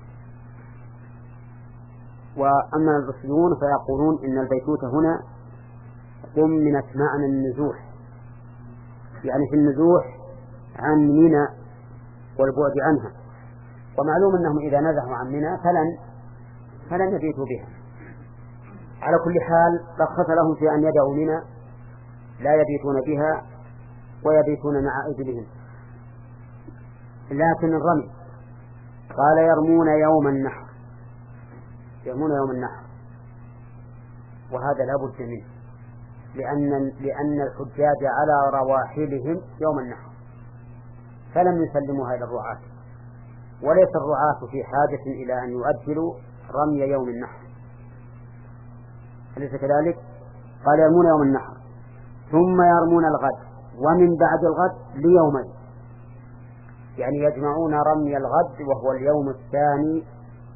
وأما البصريون فيقولون إن البيتوتة هنا ضمنت معنى النزوح، يعني في النزوح عن منى والبعد عنها. ومعلوم أنهم إذا نزحوا عن منى فلن فلن يبيتوا بها. على كل حال رخص لهم في أن يدعوا منى لا يبيتون بها ويبيتون مع إبلهم. لكن الرمي قال يرمون يوم النحر يرمون يوم النحر وهذا لا بد منه لأن لأن الحجاج على رواحلهم يوم النحر فلم يسلموها إلى الرعاة، وليس الرعاة في حاجة إلى أن يؤجلوا رمي يوم النحر، أليس كذلك؟ قال يرمون يوم النحر ثم يرمون الغد ومن بعد الغد ليومين، يعني يجمعون رمي الغد وهو اليوم الثاني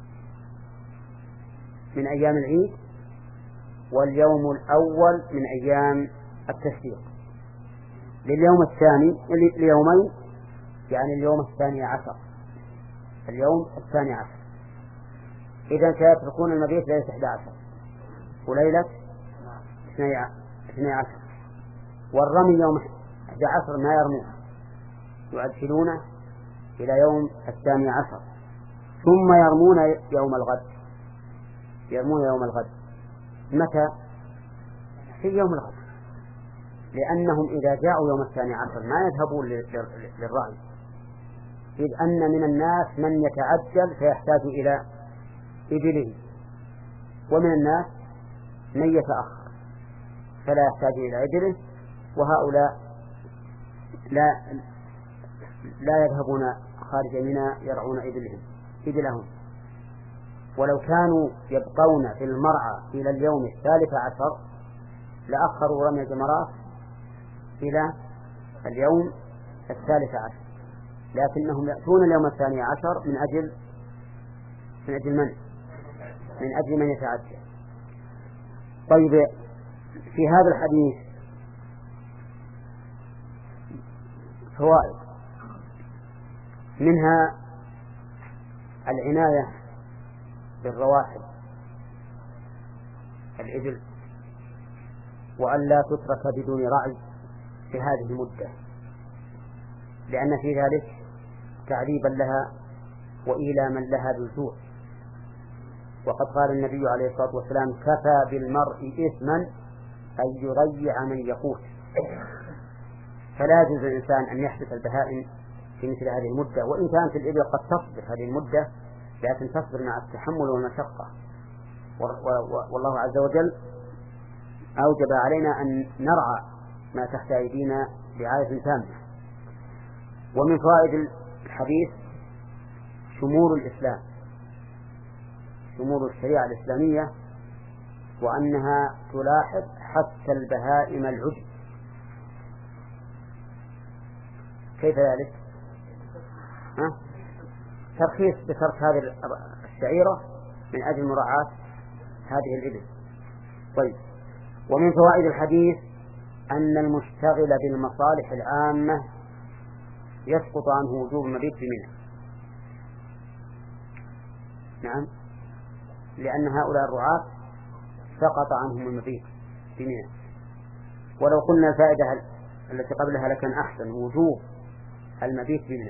من أيام العيد واليوم الأول من أيام التشريق لليوم الثاني ليومين، يعني اليوم الثاني عشر اليوم الثاني عشر. إذا سيتركون المبيت ليلة إحدى عشر وليلة اثني عشر والرمي يوم أحد عشر ما يرمون، يؤجلونه إلى يوم الثاني عشر، ثم يرمون يوم الغد، يرمون يوم الغد. متى؟ في يوم الغد، لأنهم إذا جاءوا يوم الثاني عشر ما يذهبون للرعي، إذ أن من الناس من يتعجل فيحتاج إلى إبله، ومن الناس من يتأخر فلا يحتاج إلى إبله، وهؤلاء لا لا يذهبون خارج منى يرعون إبلهم إبلهم. ولو كانوا يبقون في المرعى إلى اليوم الثالث عشر لأخروا رمي الجمرات إلى اليوم الثالث عشر، لكنهم يأتون اليوم الثاني عشر من أجل من أجل من؟ من أجل من يتعجل. طيب، في هذا الحديث فوائد، منها العناية بالرواحل الإبل، وأن لا تترك بدون رعي في هذه المدة، لأن في ذلك تعذيبا لها وإيلاما لها بالجوع. وقد قال النبي عليه الصلاة والسلام: كفى بالمرء إثما أن يضيع من يقوت. فلا يجوز للإنسان أن يحبس البهائم في مثل هذه المدة، وإن كانت الإبل قد تصبر هذه المدة لكن تصبر مع التحمل والمشقة، والله عز وجل أوجب علينا أن نرعى ما تحت أيدينا رعاية تامة. ومن فوائد الحديث شمول الإسلام، شمول الشريعة الإسلامية، وأنها تلاحظ حتى البهائم العجب. كيف ذلك؟ ها؟ ترخيص بترك هذه الشعيرة من أجل مراعاة هذه الإبل. طيب، ومن فوائد الحديث أن المشتغل بالمصالح العامة يسقط عنه وجوب المبيت بمنى. نعم، لأن هؤلاء الرعاة سقط عنهم المبيت بمنى. ولو قلنا الفائدة التي قبلها لكان أحسن، وجوب المبيت بمنى،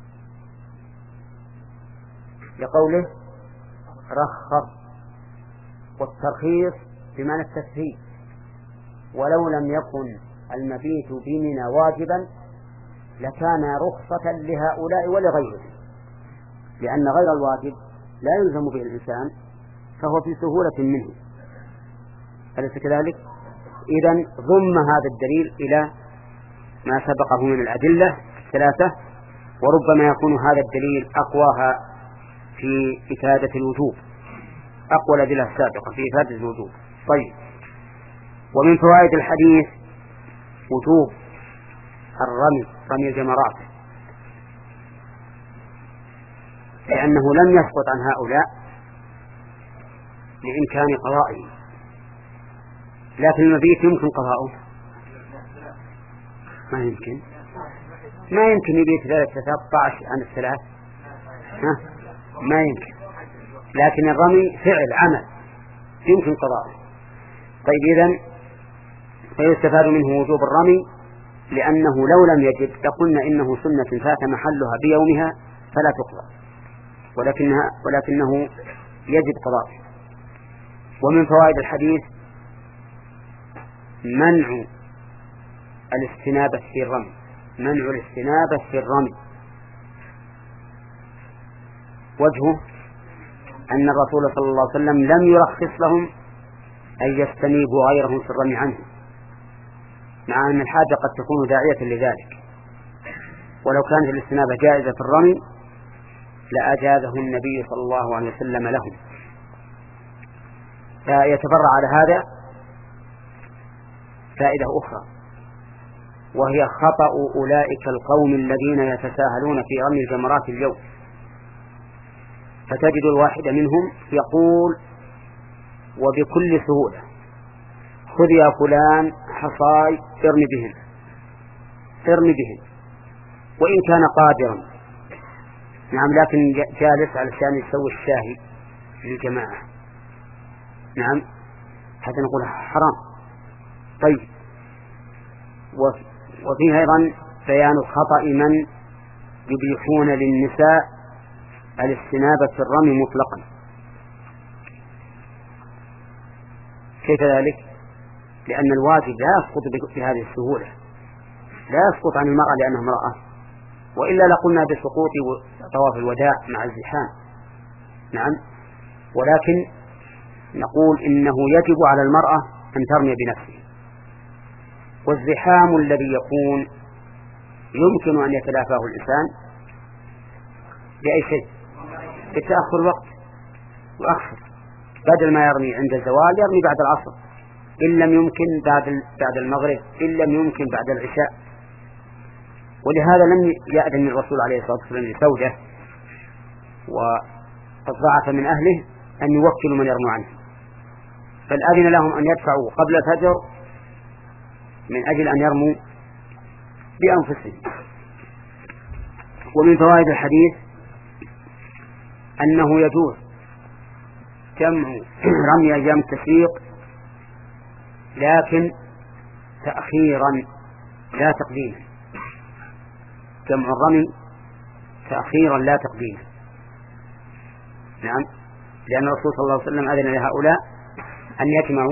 لقوله رخص، والترخيص بمعنى التسهيل. ولو لم يكن المبيت بمنى واجبا لكان رخصة لهؤلاء ولغيرهم، لأن غير الواجب لا يلزم به الإنسان فهو في سهولة منه، أليس كذلك؟ إذن ضم هذا الدليل إلى ما سبقه من الأدلة الثلاثة، وربما يكون هذا الدليل أقواها في إفادة الوجوب، أقوى الأدلة السابقة في إفادة الوجوب. طيب، ومن فوائد الحديث وجوب الرمي، رمي الجمرات، لأنه لم يسقط عن هؤلاء لإمكان قضائه، لكن المبيت يمكن قضاؤه؟ ما يمكن، ما يمكن يبيت ذلك ثلاثة عشر عن الثلاث، ها؟ ما يمكن، لكن الرمي فعل عمل يمكن قضاؤه. طيب، إذن فيستفاد منه وجوب الرمي، لأنه لو لم يجب لقلنا إنه سنة فات محلها بيومها فلا تقضى، ولكنها ولكنه يجب قضاءه. ومن فوائد الحديث منع الاستنابة في الرمي، منع الاستنابة في الرمي. وجهه أن الرسول صلى الله عليه وسلم لم يرخص لهم أن يستنيبوا غيرهم في الرمي عنه، مع أن الحاجة قد تكون داعية لذلك، ولو كانت الاستنابة جائزة في الرمي لأجازه النبي صلى الله عليه وسلم لهم. فيتفرع على هذا فائدة أخرى، وهي خطأ أولئك القوم الذين يتساهلون في رمي الجمرات اليوم، فتجد الواحد منهم يقول وبكل سهولة: خذ يا فلان حصاي ارمي بهن، ارمي بهن، وإن كان قادرا، نعم، لكن جالس علشان يسوي الشاهي للجماعة، نعم، حتى نقول حرام. طيب، وفيه أيضا بيان خطأ من يبيحون للنساء الاستنابة في الرمي مطلقا. كيف ذلك؟ لأن الواجب لا يسقط بهذه السهولة، لا يسقط عن المرأة لأنها امرأة، وإلا لقلنا بسقوط طواف الوداع مع الزحام. نعم، ولكن نقول إنه يجب على المرأة أن ترمي بنفسها، والزحام الذي يكون يمكن أن يتلافاه الإنسان بأي شيء، بتأخر الوقت وأخر، بدل ما يرمي عند الزوال يرمي بعد العصر، إن لم يمكن بعد بعد المغرب، إن لم يمكن بعد العشاء. ولهذا لم يأذن الرسول عليه الصلاة والسلام لزوجه وقد ضعف من أهله أن يوكلوا من يرموا عنه، بل أذن لهم أن يدفعوا قبل الفجر من أجل أن يرموا بأنفسهم. ومن فوائد الحديث أنه يجوز جمع رمي أيام التشريق لكن تأخيرا لا تقديما، جمع الرمي تأخيرا لا تقديما. نعم، لأن الرسول صلى الله عليه وسلم أذن لهؤلاء أن يجمعوا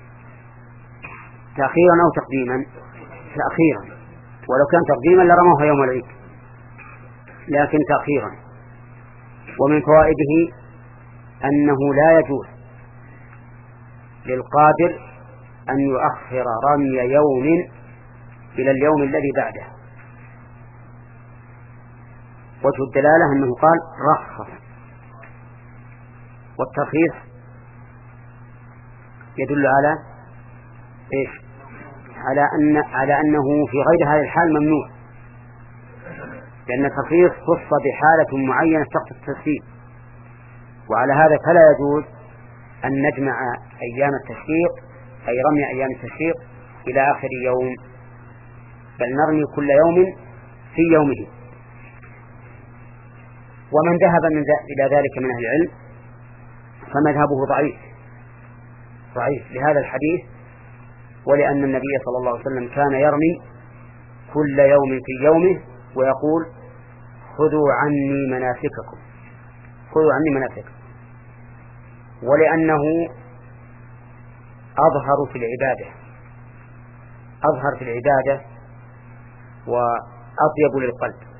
تأخيرا أو تقديما، تأخيرا، ولو كان تقديما لرموها يوم العيد، لكن تأخيرا. ومن فوائده أنه لا يجوز للقادر أن يؤخر رمي يوم إلى اليوم الذي بعده. وجه الدلالة أنه قال رخص، والترخيص يدل على إيش؟ على أن على أنه في غير هذه الحال ممنوع، لأن الترخيص خص بحالة معينة تقتضي التسهيل، وعلى هذا فلا يجوز أن نجمع أيام التشريق أي رمي أيام التشريق إلى آخر يوم، بل نرمي كل يوم في يومه. ومن ذهب من إلى ذلك من أهل العلم فمذهبه ضعيف ضعيف لهذا الحديث، ولأن النبي صلى الله عليه وسلم كان يرمي كل يوم في يومه ويقول خذوا عني مناسككم، خذوا عني مناسككم، ولأنه أظهر في العبادة أظهر في العبادة وأطيب للقلب.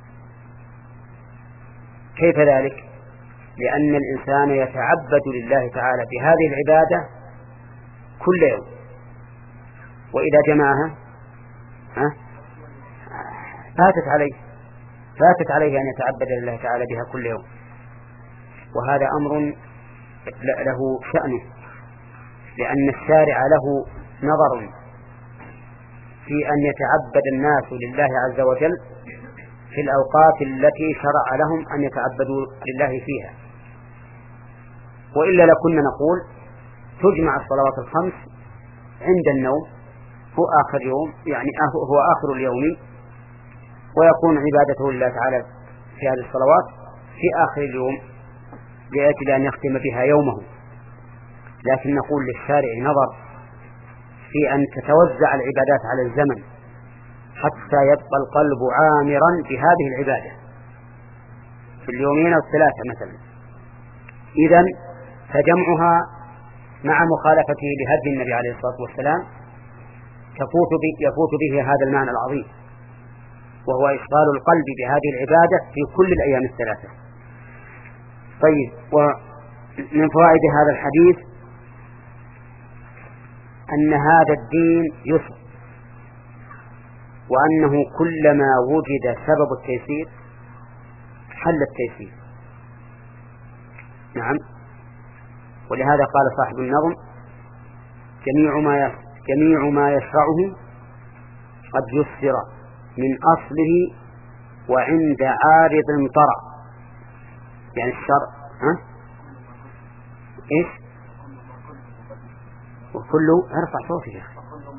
كيف ذلك؟ لأن الإنسان يتعبد لله تعالى بهذه العبادة كل يوم، وإذا جمعها ها فاتت عليه فاتت عليه أن يتعبد لله تعالى بها كل يوم، وهذا أمر له شأنه، لأن الشارع له نظر في أن يتعبد الناس لله عز وجل في الأوقات التي شرع لهم أن يتعبدوا لله فيها، وإلا لكنا نقول تجمع الصلوات الخمس عند النوم، هو آخر يوم، يعني هو آخر اليوم، ويكون عبادته لله تعالى في هذه الصلوات في آخر اليوم لأجل أن يختم بها يومه. لكن نقول للشارع نظر في أن تتوزع العبادات على الزمن حتى يبقى القلب عامرا بهذه العبادة في اليومين أو الثلاثة مثلا. إذن فجمعها مع مخالفته لهدي النبي عليه الصلاة والسلام تفوت به يفوت به هذا المعنى العظيم، وهو إشغال القلب بهذه العبادة في كل الأيام الثلاثة. طيب، ومن فوائد هذا الحديث أن هذا الدين يسر، وأنه كلما وجد سبب التيسير حل التيسير. نعم، ولهذا قال صاحب النظم جميع ما جميع ما يشرعه قد يسر من أصله وعند عارض طرأ، يعني الشرع ها إيش؟ وكله ارفع صوتي يا أخي،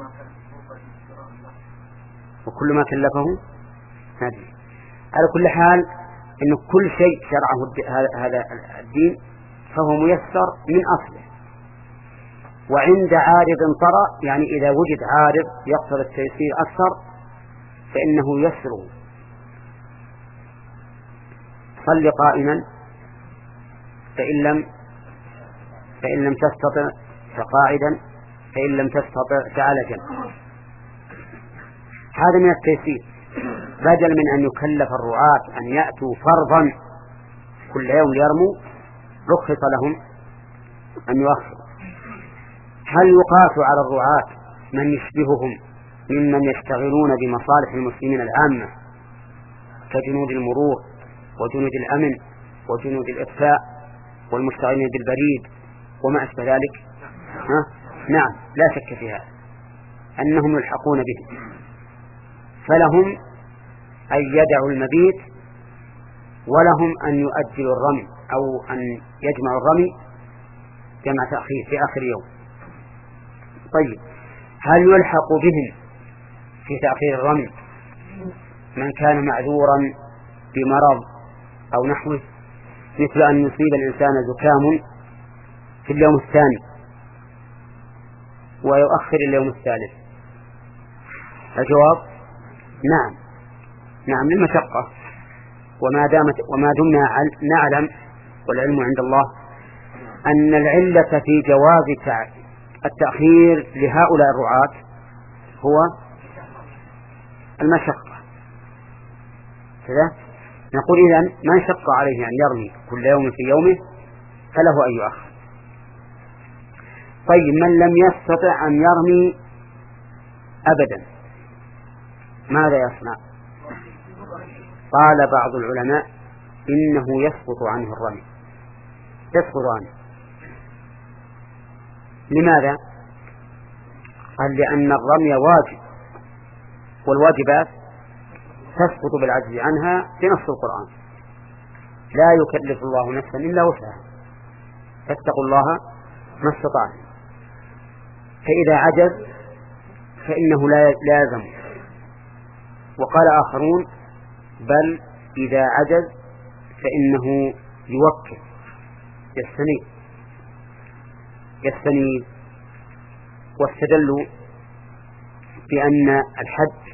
وكل ما كلفه هذه. على كل حال إن كل شيء شرعه هذا الدين فهو ميسر من أصله، وعند عارض طرأ يعني إذا وجد عارض يقتضي التيسير أكثر فإنه يسر. صل قائما فإن لم فإن لم تستطع فقاعدا فإن لم تستطع فعلى جنب. هذا من التيسير، بدل من أن يكلف الرعاة أن يأتوا فرضا كل يوم ليرموا رخص لهم أن يؤخروا. هل يقاس على الرعاة من يشبههم ممن يشتغلون بمصالح المسلمين العامة كجنود المرور وجنود الأمن وجنود الإطفاء والمشتغلين بالبريد وما أشبه ذلك؟ ها؟ نعم، لا شك في هذا أنهم يلحقون به، فلهم أن يدعوا المبيت ولهم أن يؤجلوا الرمي أو أن يجمعوا الرمي جمع تأخير في آخر يوم. طيب، هل يلحق بهم في تأخير الرمي من كان معذورا بمرض أو نحوه، مثل أن يصيب الإنسان زكام في اليوم الثاني ويؤخر اليوم الثالث؟ الجواب نعم، نعم للمشقة. وما دامت وما دمنا نعلم والعلم عند الله أن العلة في جواز التأخير لهؤلاء الرعاة هو المشقة. كذا نقول إذن من شق عليه أن يرمي كل يوم في يومه فله أن يؤخر. طيب، من لم يستطع أن يرمي أبدا ماذا يصنع؟ قال بعض العلماء إنه يسقط عنه الرمي، يسقط عنه. لماذا؟ قال لأن الرمي واجب، والواجبات تسقط بالعجز عنها في نص القرآن: لا يكلف الله نفسا إلا وسعها فاتقوا الله ما استطعتم. فإذا عجز فإنه لا لازم. وقال آخرون بل إذا عجز فإنه يوكل، يستنيب يستنيب واستدلوا بأن الحج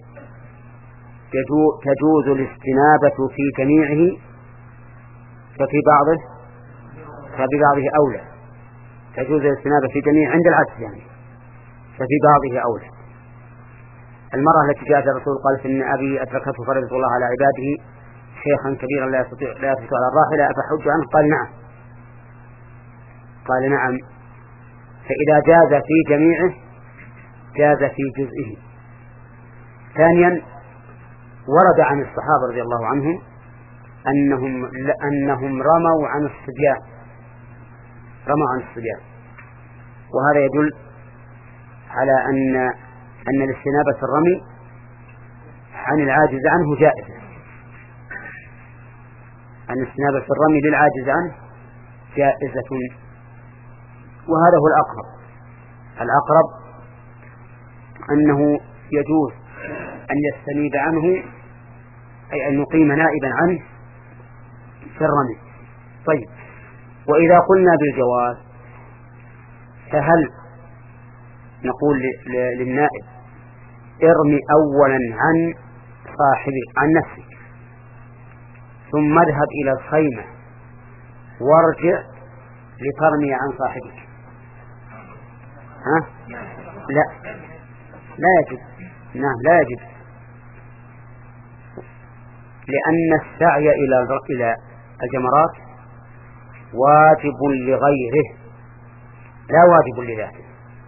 تجوز الاستنابة في جميعه ففي بعضه فببعضه أولى. تجوز الاستنابة في جميع عند العجز يعني، ففي بعضه أولى. المرأة التي جاءت الرسول قالت إن أبي أدركته فرض الله على عباده شيخا كبيرا لا يستطيع لا يستطيع على الراحلة أفحج عنه؟ قال نعم. قال نعم، فإذا جاز في جميعه جاز في جزئه. ثانيا، ورد عن الصحابة رضي الله عنهم أنهم أنهم رموا عن الصبيان رموا عن الصبيان وهذا يدل على أن أن الاستنابة الرمي عن العاجز عنه جائزة. أن الاستنابة الرمي للعاجز عنه جائزة، وهذا هو الأقرب. الأقرب أنه يجوز أن يستنيب عنه، أي أن يقيم نائبا عنه في الرمي. طيب، وإذا قلنا بالجواز فهل نقول للنائب ارمي أولا عن صاحبك عن نفسك ثم اذهب إلى الخيمة وارجع لترمي عن صاحبك؟ ها؟ لا لا يجب. نعم لا يجب، لأن السعي إلى إلى الجمرات واجب لغيره لا واجب لذاته،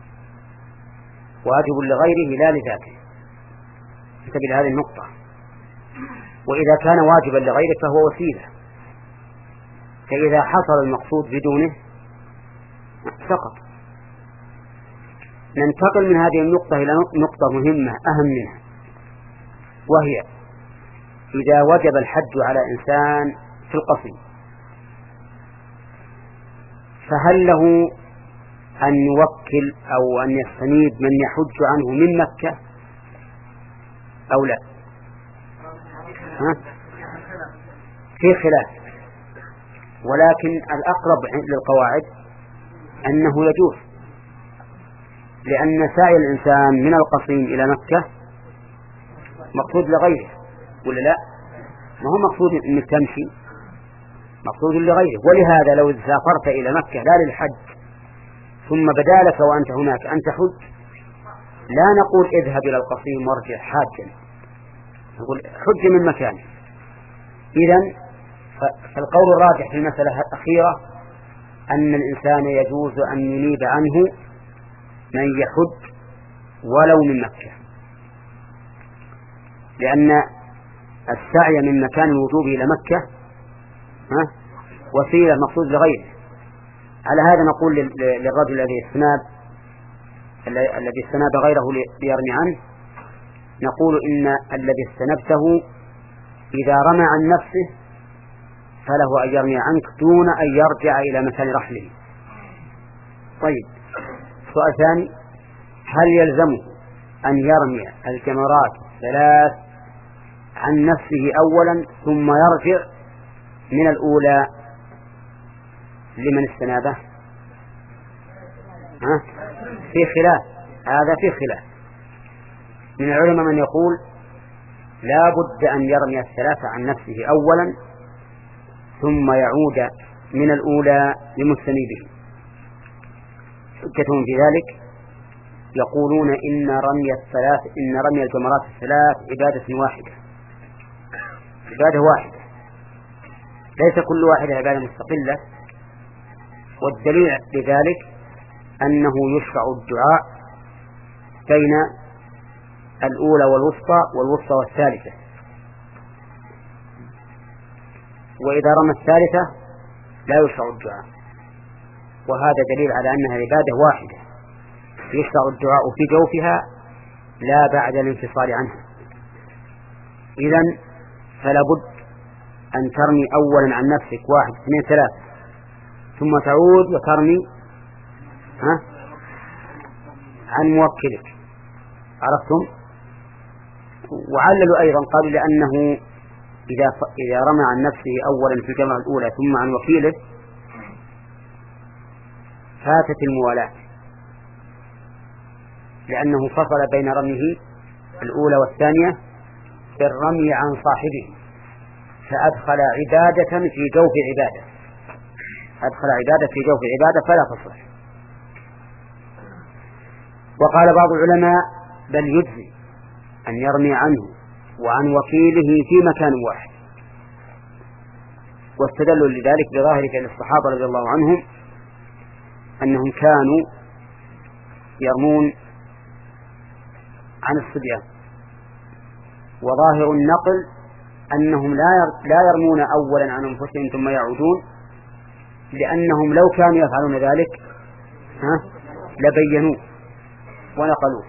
واجب لغيره لا لذاته. انتبه لهذه النقطة. وإذا كان واجبا لغيره فهو وسيلة، فإذا حصل المقصود بدونه سقط. ننتقل من هذه النقطة إلى نقطة مهمة أهم منها، وهي إذا وجب الحج على إنسان في القصر فهل له أن يوكل أو أن يستنيب من يحج عنه من مكة أو لا؟ ها؟ في خلاف، ولكن الأقرب للقواعد أنه يجوز لأن سعي الإنسان من القصيم إلى مكة مقصود لغيره ولا لا؟ ما هو مقصود أنك تمشي، مقصود لغيره. ولهذا لو سافرت إلى مكة لا للحج ثم بدالك وأنت هناك أن تحج، لا نقول اذهب إلى القصيم وارجع حاجا، نقول حج من مكانه. إذن فالقول الراجح في المسألة الأخيرة أن الإنسان يجوز أن ينيب عنه من يحج ولو من مكة، لأن السعي من مكان الوجوب إلى مكة ها وسيلة مقصود لغيره. على هذا نقول للرجل الذي استناب الذي استناب غيره ليرمي عنه، نقول إن الذي استنبته إذا رمى عن نفسه فله أن يرمي عنك دون أن يرجع إلى مكان رحله. طيب، سؤال ثاني: هل يلزمه أن يرمي الجمرات ثلاث عن نفسه أولا ثم يرجع من الأولى لمن استنابه؟ ها؟ في خلاف، هذا في خلاف من العلماء من يقول لا بد أن يرمي الثلاثة عن نفسه أولا ثم يعود من الأولى لمستنيبه. حجتهم في ذلك يقولون إن رمي الثلاث إن رمي الجمرات الثلاث عبادة واحدة، عبادة واحدة، ليس كل واحدة عبادة مستقلة. والدليل لذلك أنه يشرع الدعاء بين الأولى والوسطى والوسطى والثالثة، وإذا رمى الثالثة لا يشرع الدعاء، وهذا دليل على أنها عبادة واحدة يشرع الدعاء في جوفها لا بعد الانفصال عنها. إذن فلا بد أن ترمي أولا عن نفسك واحد اثنين ثلاثة ثم تعود وترمي ها عن موكلك. عرفتم؟ وعللوا أيضا قالوا لأنه إذا إذا رمى عن نفسه أولا في الجمرة الأولى ثم عن وكيله فاتت الموالاة، لأنه فصل بين رميه الأولى والثانية بالرمي عن صاحبه، فأدخل عبادة في جوف عبادة، أدخل عبادة في جوف عبادة فلا تصلح. وقال بعض العلماء بل يجزي أن يرمي عنه وعن وكيله في مكان واحد، واستدلوا لذلك بظاهر فعل الصحابة رضي الله عنهم أنهم كانوا يرمون عن الصبيان، وظاهر النقل أنهم لا يرمون أولا عن أنفسهم ثم يعودون، لأنهم لو كانوا يفعلون ذلك ها لبينوه ونقلوه.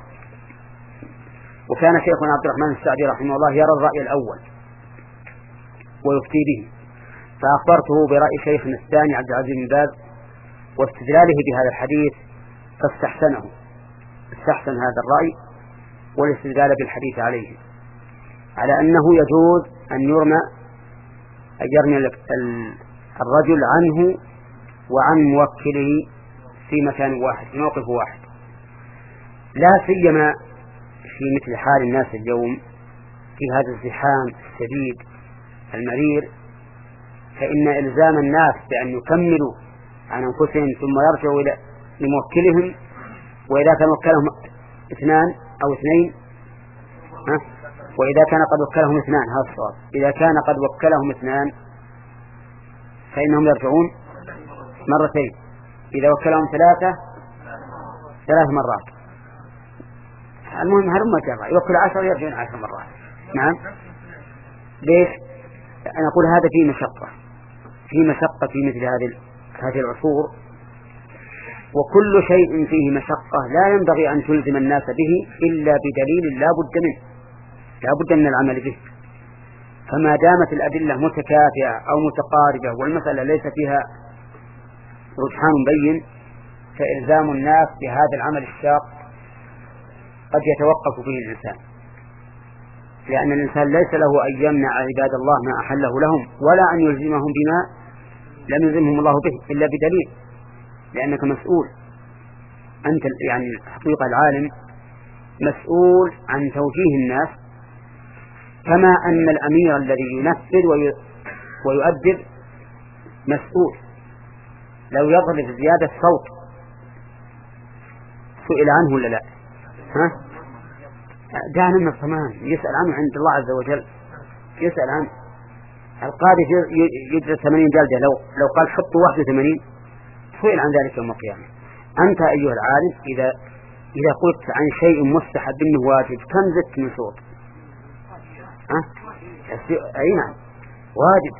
وكان شيخنا عبد الرحمن السعدي رحمه الله يرى الرأي الأول ويفتي به، فأخبرته برأي شيخنا الثاني عبد العزيز بن باز واستدلاله بهذا الحديث فاستحسنه، استحسن هذا الرأي والاستدلال بالحديث عليه، على أنه يجوز أن يرمى أن يرمي الرجل عنه وعن موكله في مكان واحد في موقف واحد، لا سيما في مثل حال الناس اليوم في هذا الزحام الشديد المرير، فإن إلزام الناس بأن يكملوا عن أنفسهم ثم يرجعوا إلى لموكلهم، وإذا كان وكلهم اثنان أو اثنين ها؟ وإذا كان قد وكلهم اثنان، هذا الصواب، إذا كان قد وكلهم اثنان فإنهم يرجعون مرتين، إذا وكلهم ثلاثة ثلاث مرات. المهم هلما جرى يوكل عشر يرجعون عشر مرات. نعم، ليش؟ أنا أقول هذا فيه مشقة، فيه مشقة في مثل هذه هذه العصور، وكل شيء فيه مشقة لا ينبغي أن تلزم الناس به إلا بدليل لا بد منه، لا بد من العمل به. فما دامت الأدلة متكافئة أو متقاربة والمسألة ليس فيها رجحان بين، فإلزام الناس بهذا العمل الشاق قد يتوقف فيه الإنسان، لأن الإنسان ليس له أن يمنع عباد الله ما أحله لهم ولا أن يلزمهم بما لم يلزمهم الله به إلا بدليل، لأنك مسؤول. أنت يعني حقيقة العالم مسؤول عن توجيه الناس، كما أن الأمير الذي ينفذ ويؤدب مسؤول. لو يضرب زيادة صوت سئل عنه ولا لا؟ ها؟ دعنا من الصمان يسأل عنه عند الله عز وجل، يسأل عنه. القاضي يجلس ثمانين جلدة، لو لو قال حطوا واحد وثمانين سئل عن ذلك يوم القيامة. أنت أيها العالم إذا إذا قلت عن شيء مستحب إنه واجب كم زدت من صوت؟ ها؟ أي نعم واجب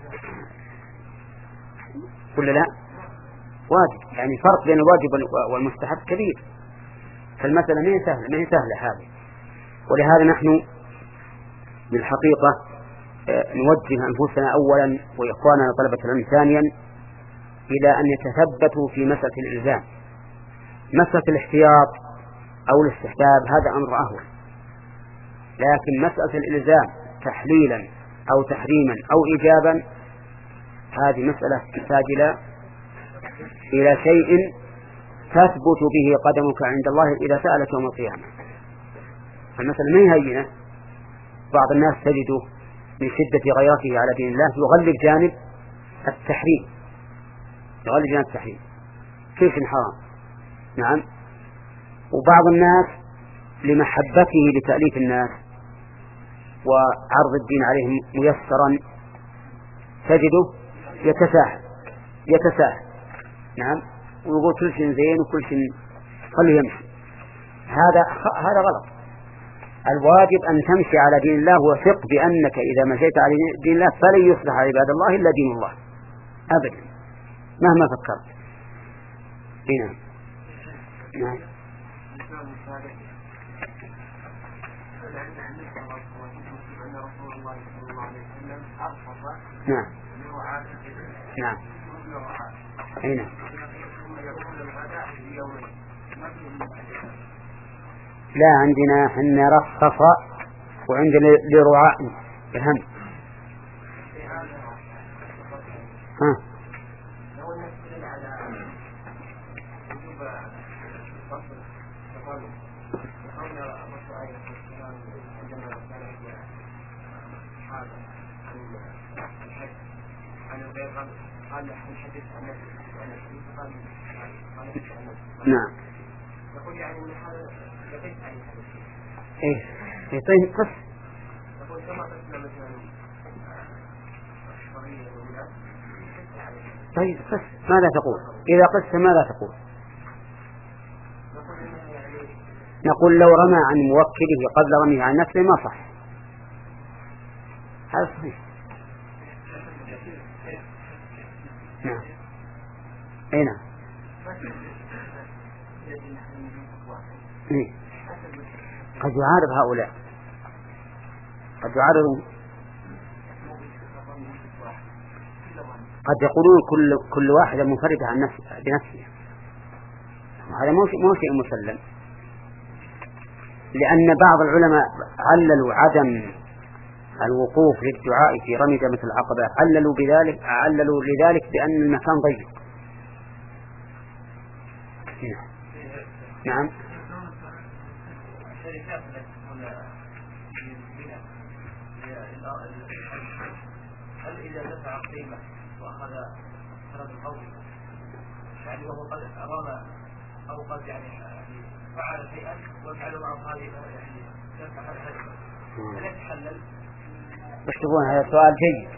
ولا لا؟ واجب. يعني فرق بين الواجب والمستحب كبير. فالمسألة ما هي سهلة، ما هي سهلة هذه. ولهذا نحن بالحقيقة نوجه أنفسنا أولا وإخواننا طلبة العلم ثانيا إلى أن يتثبتوا في مسألة الإلزام. مسألة الاحتياط أو الاستحباب هذا أمر أهون، لكن مسألة الإلزام تحليلا أو تحريما أو إيجابا هذه مسألة تحتاج إلى إلى شيء تثبت به قدمك عند الله إذا سألك يوم القيامة. المسألة ما هي هينة. بعض الناس تجده من شدة غيرته على دين الله يغلب جانب التحريم، يغلب جانب التحريم كيف حرام. نعم. وبعض الناس لمحبته لتأليف الناس وعرض الدين عليهم ميسرا تجده يتساهل يتساهل نعم، ويقول كل شيء زين وكل شيء خليه يمشي. هذا هذا غلط. الواجب أن تمشي على دين الله وثق بأنك إذا مشيت على دين الله فلن يصلح عباد الله إلا دين الله أبدا مهما فكرت. هنا نعم. نعم نعم أين لا عندنا حنا رخص وعندنا لرعاء الهم. ها نعم. إيه يطيب قص. طيب قص ماذا تقول؟ إذا قص ماذا تقول؟ نقول لو رمى عن موكله قبل رميه عن نفسه ما صح. هذا صحيح. نعم. أي نعم. إيه؟ قد يعارض هؤلاء، قد يعارضون، قد يقولون كل كل واحدة منفردة عن نفسها بنفسها. هذا مو مو شيء مسلم، لأن بعض العلماء عللوا عدم الوقوف للدعاء في رمي جمرة العقبة، عللوا بذلك عللوا لذلك بأن المكان ضيق. نعم. هل إذا دفع قيمة وأخذ فرد القول يعني وهو قد أراد أو قد يعني فعل شيئا وفعل معه هذه يعني دفع هذا هل يتحلل؟ تكتبون هذا سؤال جيد.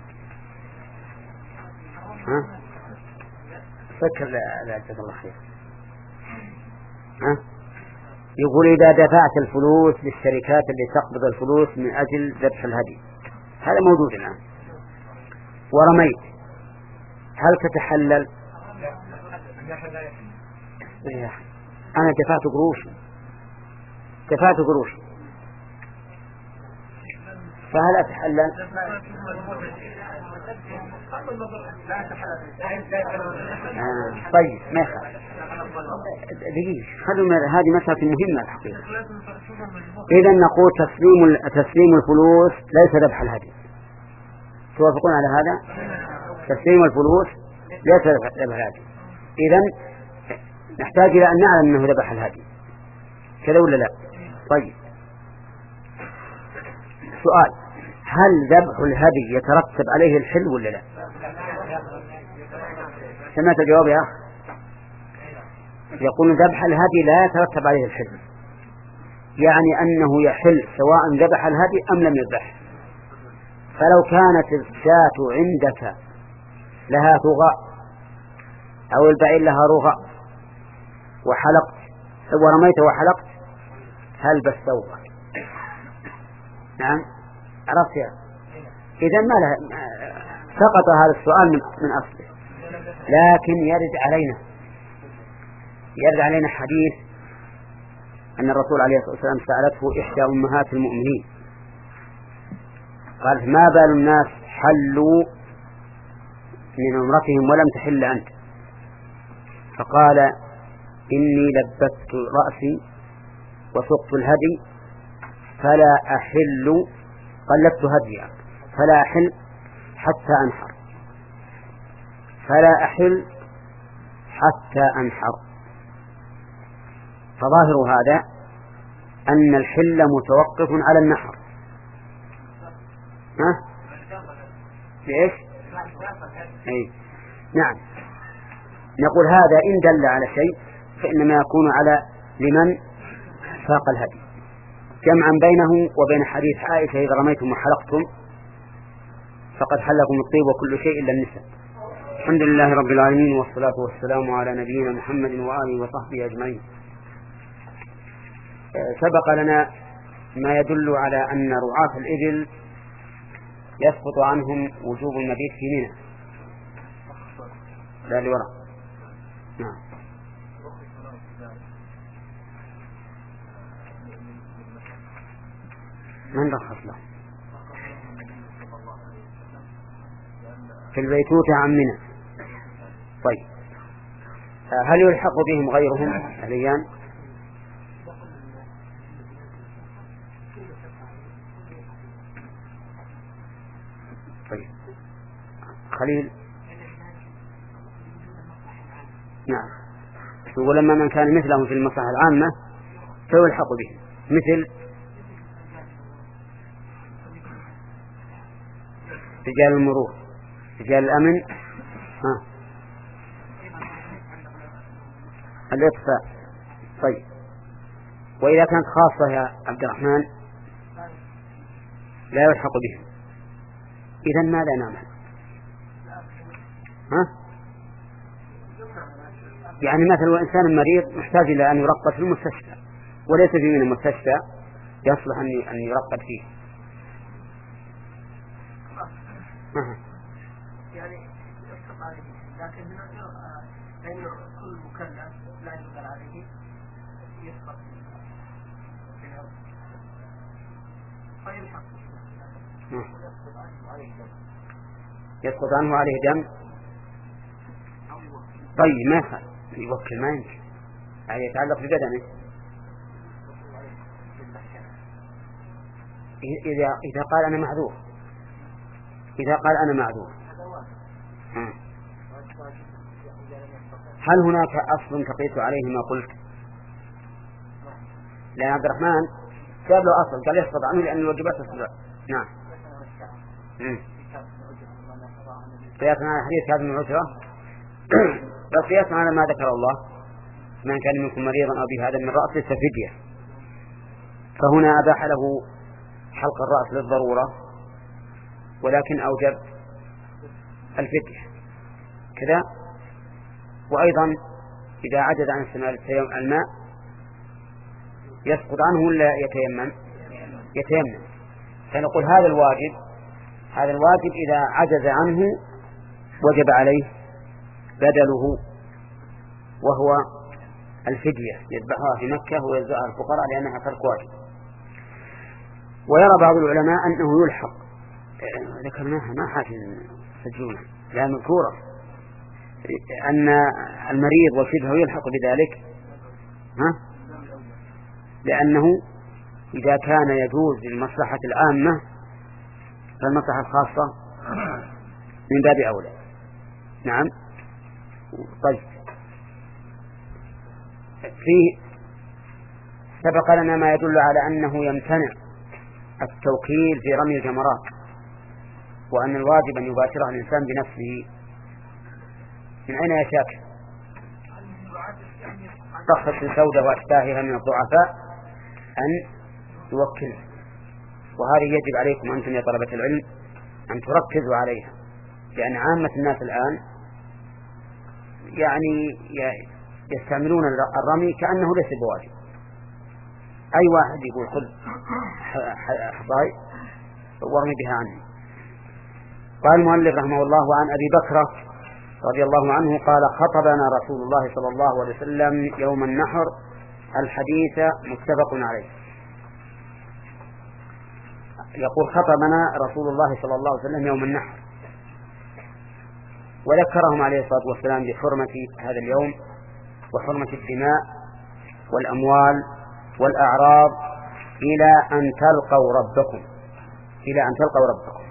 ها؟ فكر لا جزاك الله خير. ها؟ يقول إذا دفعت الفلوس للشركات اللي تقبض الفلوس من أجل ذبح الهدي، هذا موجود الآن، ورميت، هل تتحلل؟ أنا دفعت قروش دفعت قروش فهل أتحلل؟ آه. طيب ما يخالف. دقيقة خلوا هذه مسألة مهمة الحقيقة. إذا نقول تسليم تسليم الفلوس ليس ذبح الهدي. توافقون على هذا؟ تسليم الفلوس ليس ذبح الهدي. إذا نحتاج إلى أن نعلم أنه ذبح الهدي كذا ولا لا؟ طيب سؤال: هل ذبح الهدي يترتب عليه الحل ولا لا؟ سمعت الجواب يا أخ؟ يقول ذبح الهدي لا يترتب عليه الحل، يعني أنه يحل سواء ذبح الهدي أم لم يذبح. فلو كانت الشاة عندك لها رغاء أو البعير لها رغاء وحلقت ورميت وحلقت، هل بستوى؟ نعم عرفت يا إذن ما له سقط هذا السؤال من, من أصله. لكن يرد علينا يرد علينا حديث أن الرسول عليه الصلاة والسلام سألته إحدى أمهات المؤمنين قالت: ما بال الناس حلوا من عمرتهم ولم تحل أنت؟ فقال: إني لبست رأسي وسقت الهدي فلا أحل، قلبت هديا فلا أحل حتى أنحر، فلا أحل حتى أنحر. فظاهر هذا أن الحل متوقف على النحر. ها؟ ليش؟ أي نعم. نقول هذا إن دل على شيء فإنما يكون على لمن ساق الهدي، جمعا بينه وبين حديث عائشة: إذا رميتم وحلقتم فقد حلكم الطيب وكل شيء إلا النساء. الحمد لله رب العالمين، والصلاة والسلام على نبينا محمد وآله وصحبه أجمعين. سبق لنا ما يدل على أن رعاة الإبل يسقط عنهم وجوب المبيت في منى. لا لوراء. نعم. من رخص له في البيتوتة عن منى؟ طيب هل يلحق بهم غيرهم أهليان؟ طيب خليل. نعم. ولما من كان مثلهم في المصلحة العامة فيلحق بهم، مثل رجال المرور، رجال الأمن، ها الإطفاء. طيب وإذا كانت خاصة يا عبد الرحمن لا يلحق بهم، إذن ماذا نعمل؟ ها؟ يعني مثلا إنسان مريض محتاج إلى أن يرقد في المستشفى وليس في من المستشفى يصلح أن يرقد فيه. أه. يعني يصدق عليه، لكن لأن كل مكلف لا يقدر عليه يسقط فيلحق يسقط عنه عليه دم. طيب ما يفعل؟ يوكل ما يمكن، يعني يتعلق ببدنه. إذا إذا قال أنا معذور، إذا قال أنا معذور هل هناك أصل تقيس عليه ما قلت؟ لأن عبد الرحمن جاب له أصل قال يسقط عنه لأن الواجبات تسقط. نعم. قياسا على حديث هذا من عشرة بل قياسا على ما ذكر الله: من كان منكم مريضا أو به هذا من رأسه ففدية. فهنا أباح له حلق الرأس للضرورة ولكن أوجب الفدية كذا. وأيضا إذا عجز عن استعمال الماء يسقط عنه ولا يتيمم؟ يتيمم. فنقول هذا الواجب هذا الواجب إذا عجز عنه وجب عليه بدله وهو الفدية، يذبحها في مكة ويوزعها الفقراء لأنها ترك واجب. ويرى بعض العلماء أنه يلحق، ذكرناها ما حاجة سجونة لا مذكورة، أن المريض وشبهه يلحق بذلك، ها؟ لأنه إذا كان يجوز للمصلحة العامة فالمصلحة الخاصة من باب أولى. نعم. طيب فيه سبق لنا ما يدل على أنه يمتنع التوكيل في رمي الجمرات، وأن الواجب أن يباشرها الإنسان بنفسه. من أين يشاك؟ تخص السودة وأشباهها من الضعفاء أن يوكل، وهذه يجب عليكم أنتم يا طلبة العلم أن تركزوا عليها، لأن عامة الناس الآن يعني يستعملون الرمي كأنه ليس بواجب. أي واحد يقول خذ حصاي وارمي بها عني. قال المؤلف رحمه الله: عن أبي بكرة رضي الله عنه قال: خطبنا رسول الله صلى الله عليه وسلم يوم النحر. الحديث متفق عليه. يقول: خطبنا رسول الله صلى الله عليه وسلم يوم النحر، وذكرهم عليه الصلاة والسلام بحرمة هذا اليوم وحرمة الدماء والأموال والأعراض إلى أن تلقوا ربكم إلى أن تلقوا ربكم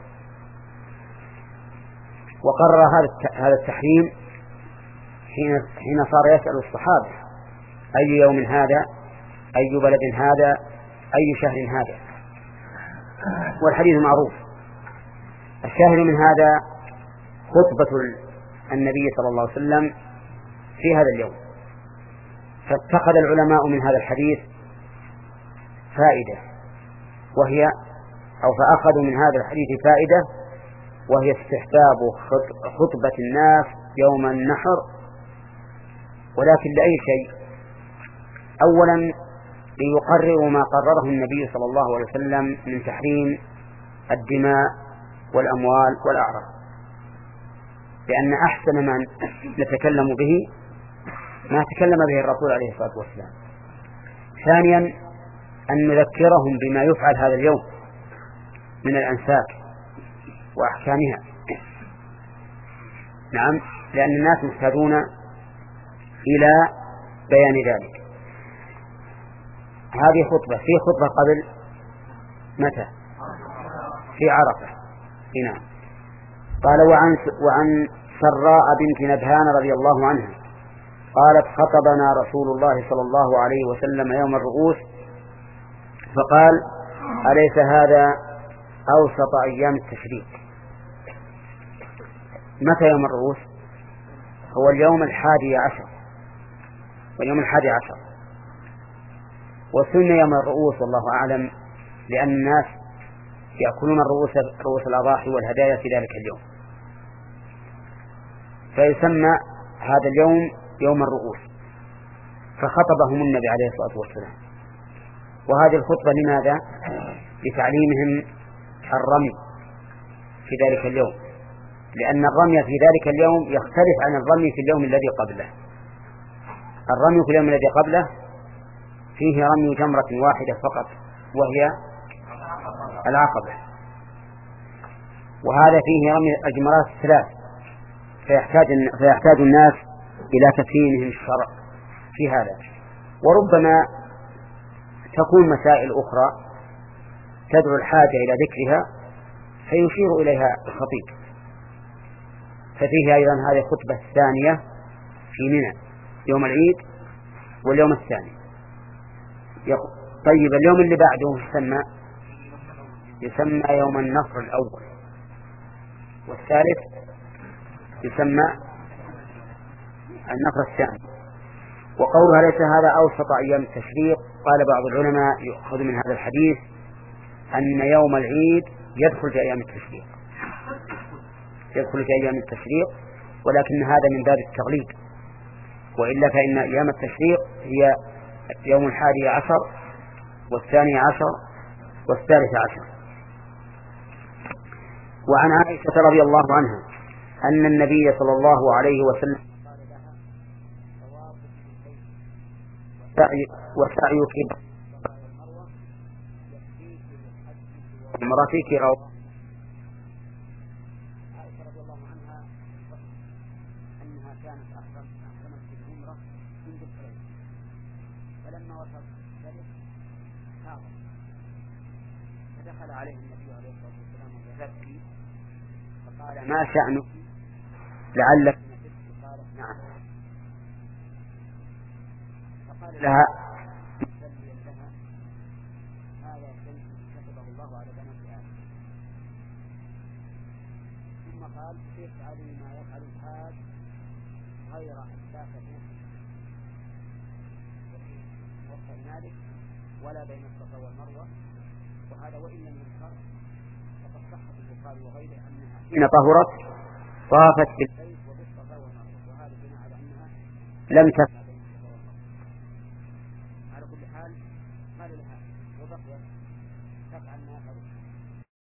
وقرر هذا التحريم حين حين صار يسأل الصحابة: أي يوم هذا؟ أي بلد هذا؟ أي شهر هذا؟ والحديث معروف. الشاهد من هذا خطبة النبي صلى الله عليه وسلم في هذا اليوم، فاتخذ العلماء من هذا الحديث فائدة، وهي أو فأخذوا من هذا الحديث فائدة، وهي استحباب خطبة الناس يوم النحر، ولكن لأي شيء؟ أولا ليقرروا ما قرره النبي صلى الله عليه وسلم من تحريم الدماء والأموال والأعراض، لأن أحسن ما نتكلم به ما تكلم به الرسول عليه الصلاة والسلام. ثانيا أن نذكرهم بما يفعل هذا اليوم من الأنساك وأحكامها. نعم، لأن الناس محتاجون إلى بيان ذلك. هذه خطبة. في خطبة قبل متى؟ في عرفة. نعم. قال: وعن وعن سراء بنت نبهان رضي الله عنها قالت: خطبنا رسول الله صلى الله عليه وسلم يوم الرؤوس فقال: أليس هذا أوسط أيام التشريق؟ متى يوم الرؤوس؟ هو اليوم الحادي عشر، واليوم الحادي عشر وسن يوم الرؤوس والله أعلم، لأن الناس يأكلون الرؤوس رؤوس الأضاحي والهدايا في ذلك اليوم، فيسمى هذا اليوم يوم الرؤوس، فخطبهم النبي عليه الصلاة والسلام. وهذه الخطبة لماذا؟ لتعليمهم الرمي في ذلك اليوم، لأن الرمي في ذلك اليوم يختلف عن الرمي في اليوم الذي قبله. الرمي في اليوم الذي قبله فيه رمي جمرة واحدة فقط، وهي العقبة، وهذا فيه رمي الجمرات الثلاث، فيحتاج فيحتاج الناس إلى تفهيمهم الشرع في هذا. وربما تكون مسائل أخرى تدعو الحاجة إلى ذكرها فيشير إليها الخطيب. ففيه أيضا هذه الخطبة الثانية في منى يوم العيد واليوم الثاني. طيب اليوم اللي بعده يسمى يسمى يوم النصر الأول، والثالث يسمى النصر الثاني. وقولها ليس هذا أوسط أيام التشريق، قال بعض العلماء يؤخذ من هذا الحديث أن يوم العيد يدخل في أيام التشريق يدخل في أيام التشريق ولكن هذا من باب التغليب، وإلا فإن أيام التشريق هي يوم الحادي عشر والثاني عشر والثالث عشر. وعن عائشة رضي الله عنها أن النبي صلى الله عليه وسلم وسعيك مرافيك رواه. عائشة رضي الله عنها أنها كانت أحرمت بالعمرة من ذي الحليفة، فلما وصلت ذلك هاضت، فدخل عليه النبي عليه الصلاة والسلام وتبكي فقال: ما شأنك؟ لعلك نفست؟ قالت: نعم. فقال لها هذا شيء كتبه الله على بنات آدم. ثم قال افعلي ما يفعل الحاج غير أن تاخذوا وقت مالك ولا بين الصفا والمروة، وهذا وإن لم ينكر فقد صح في البخاري وغيره أنها حين طهرت طافت بالبيت وبالصفا والمروة، وهذا بناء على أنها لم تفعل